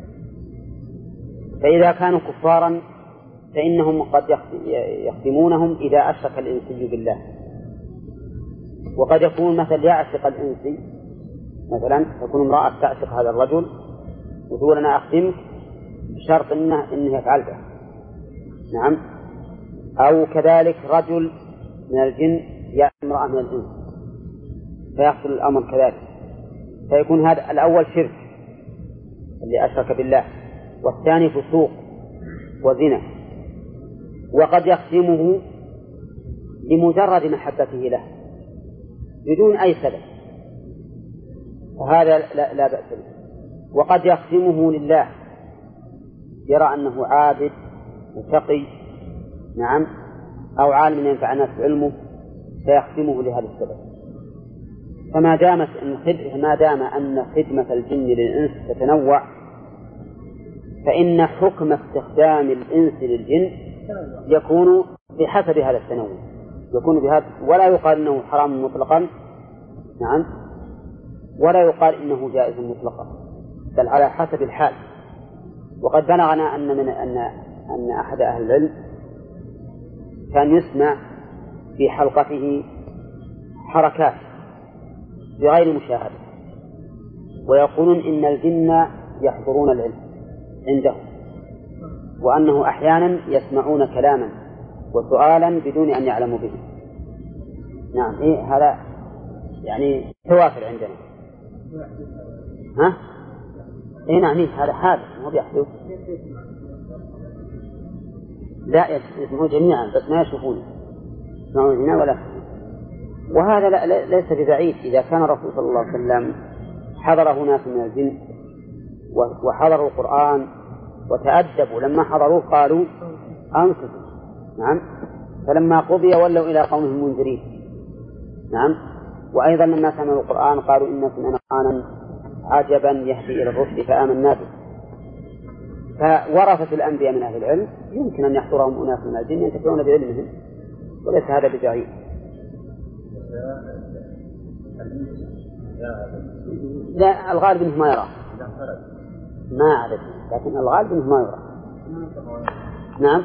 فإذا كانوا كفارا فإنهم قد يختمونهم إذا أشرك الإنسي بالله. وقد يكون مثل يعشق الإنسي، مثلا تكون امرأة تعشق هذا الرجل وتقول أنا أختمك بشرط إنه يفعل به، نعم. أو كذلك رجل من الجن يعشق امرأة من الإنس فيحصل الأمر كذلك، فيكون هذا الأول شرك اللي أشرك بالله، والثاني فسوق وزنا. وقد يختمه لمجرد محبته له بدون أي سبب، فهذا لا بأس به. وقد يختمه لله، يرى أنه عابد وتقي، نعم، أو عالم ينفع الناس بعلمه فيختمه لهذا السبب. فما دام أن خدمة الجن للإنس تتنوع، فإن حكم استخدام الإنس للجن يكون بحسب هذا التنوع، يكون بهذا، ولا يقال إنه حرام مطلقا، نعم، ولا يقال إنه جائز مطلقا، بل على حسب الحال. وقد بلغنا أن أحد أهل العلم كان يسمع في حلقته حركات بغير مشاهدة، ويقولون إن الجن يحضرون العلم عنده، وأنه أحيانا يسمعون كلاما وسؤالا بدون أن يعلموا به. نعم، هذا يعني توافر عندنا. ها؟ نعم، هذا حادث مو بيحدث. لا، يسمعون جميعا بس ما يشوفون، يسمعون جميعا ولا. وهذا ليس ببعيد إذا كان الرسول صلى الله عليه وسلم حضره ناس من الجن وحضروا القرآن وتأدبوا، لما حضروه قالوا أنصتوا، نعم، فلما قضي ولوا إلى قومهم منذرين، نعم. وأيضا لما سمعوا القرآن قالوا إن سمعنا قرآنا عجبا يهدي إلى الرشد فآمنا به. فورثة الأنبياء من أهل العلم يمكن أن يحضرهم أناس من الجن ينتفعون بعلمهم، وليس هذا ببعيد. لا، الغالب أنه ما يرى، ما أعرف، لكن الغالب أنه ما يرى. نعم،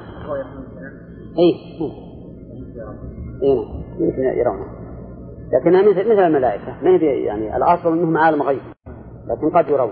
يمكن يرونه، لكنها مثل الملائكة، ما هي يعني الأصل أنهم عالم غيب، لكن قد يرون.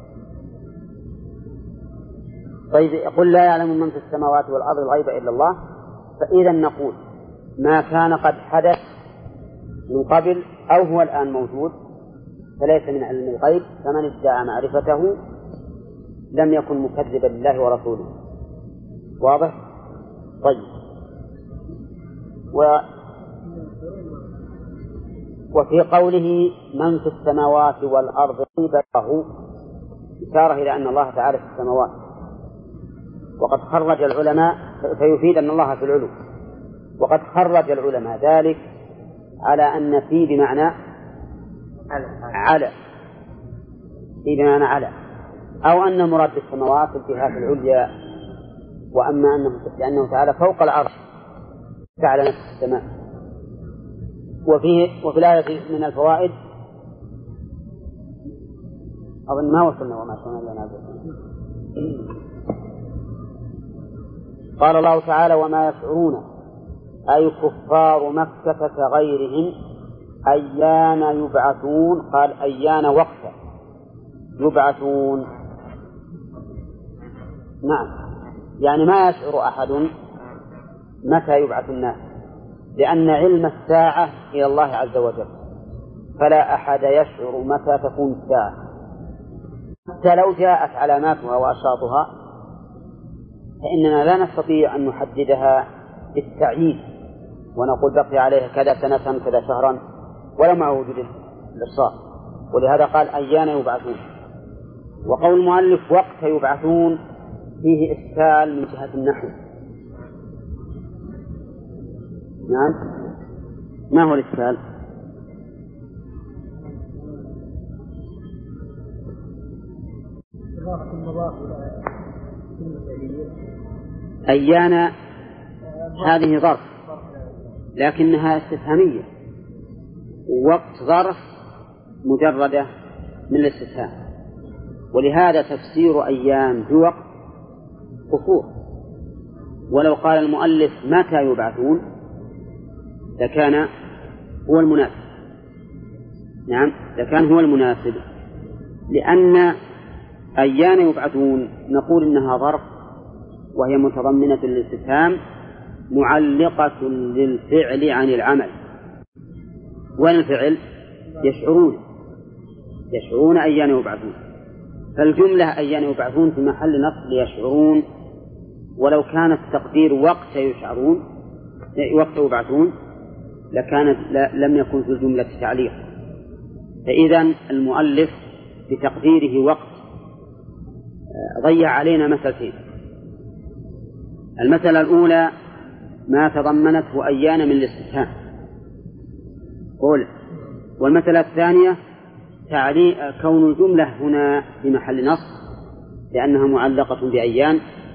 طيب، يقول لا يعلم من في السماوات والأرض الغيب إلا الله، فإذا نقول ما كان قد حدث من قبل أو هو الآن موجود فليس من علم الغيب، فمن ادعى معرفته لم يكن مكذبا لله ورسوله. واضح؟ طيب، وفي قوله من في السماوات والأرض له إشارة إلى أن الله تعالى في السماوات، وقد خرج العلماء فيفيد أن الله في العلو، وقد خرج العلماء ذلك على أن في بمعنى على، في بمعنى على، أو أن المراد بالسماوات الجهات العليا، وأما لأنه تعالى فوق العرش تعالى نفس السماء. وفي الآية من الفوائد أظن ما وصلنا وما سمعنا قال الله تعالى وما يشعرون أي كفار مكة كغيرهم أيان يبعثون، قال أيان وقتا يبعثون. نعم، يعني ما يشعر أحد متى يبعث الناس، لأن علم الساعة إلى الله عز وجل، فلا أحد يشعر متى تكون الساعة، حتى لو جاءت علاماتها وأشراطها فإننا لا نستطيع أن نحددها بالتعيين ونقول بقي عليها كذا سنة كذا شهرا ولا مع وجود الإرصاد، ولهذا قال أيان يبعثون. وقول المؤلف وقت يبعثون فيه إشكال من جهة النحو. نعم، ما هو الإشكال؟ أيان هذه ظرف لكنها استفهامية، ووقت ظرف مجردة من الاستفهام، ولهذا تفسير أيام بوقت قصور. ولو قال المؤلف متى يبعثون لكان هو المناسب. نعم، لكان هو المناسب، لأن أيان يبعثون نقول إنها ظرف وهي متضمنة للاستفهام معلقة للفعل عن العمل، والفعل يشعرون أيان يبعثون، فالجملة أيان يبعثون في محل نصب يشعرون، ولو كان التقدير وقت يبعثون لم يكن في الجملة تعليق. فإذا المؤلف بتقديره وقت ضيع علينا مسألتين. المسألة الأولى ما تضمنته أيان من الاستفهام قول، والمسألة الثانية كون الجملة هنا في محل نصب لأنها معلقة بأيان،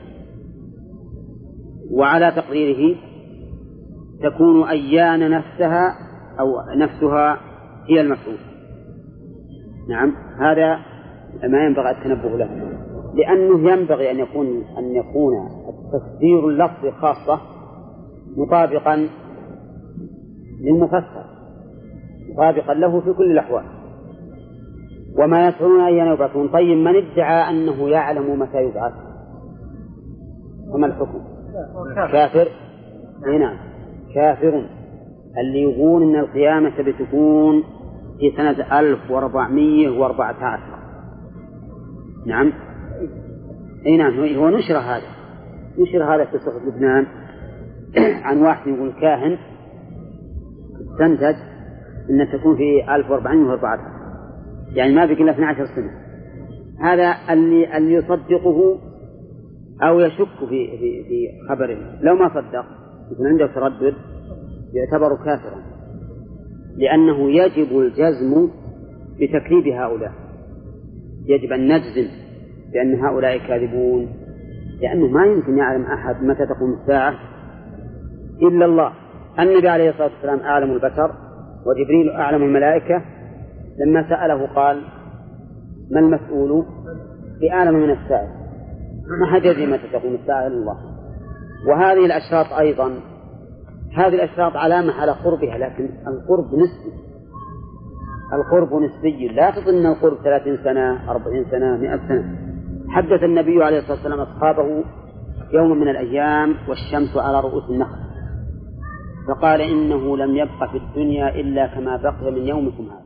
وعلى تقديره تكون أيان نفسها أو نفسها هي المفعول. نعم، هذا ما ينبغي التنبه له، لأنه ينبغي أن يكون التفسير اللفظي خاصة مطابقا للمفسر، مطابقا له في كل الأحوال. وما يشعرون أيان يبعثون. طيب، من ادعى أنه يعلم متى يبعث وما الحكم؟ كافر. نعم، كافر اللي يقول إن القيامة بتكون في سنة 1414. نعم، نعم، هو نشر هذا في صحف لبنان عن واحد يقول كاهن استنتج أن تكون في 1414، يعني ما بقي إلا 12 سنة. هذا اللي يصدقه أو يشك في خبره، لو ما صدق يكون عنده تردد يعتبر كافرا، لأنه يجب الجزم بتكذيب هؤلاء، يجب أن نجزم بأن هؤلاء كاذبون، لأنه ما يمكن يعلم أحد متى تقوم الساعة إلا الله. النبي عليه الصلاة والسلام أعلم البشر، وجبريل أعلم الملائكة، لما سأله قال ما المسؤول بأعلم من السائل، ما حد يدري متى تقوم الساعة إلا الله. وهذه الأشراط أيضا، هذه الأشراط علامة على قربها، لكن القرب نسبي، لا تظن القرب 30 سنة 40 سنة 100 سنة. حدث النبي عليه الصلاة والسلام أصحابه يوم من الأيام والشمس على رؤوس النخل، فقال إنه لم يبق في الدنيا إلا كما بقي من يومكم هذا.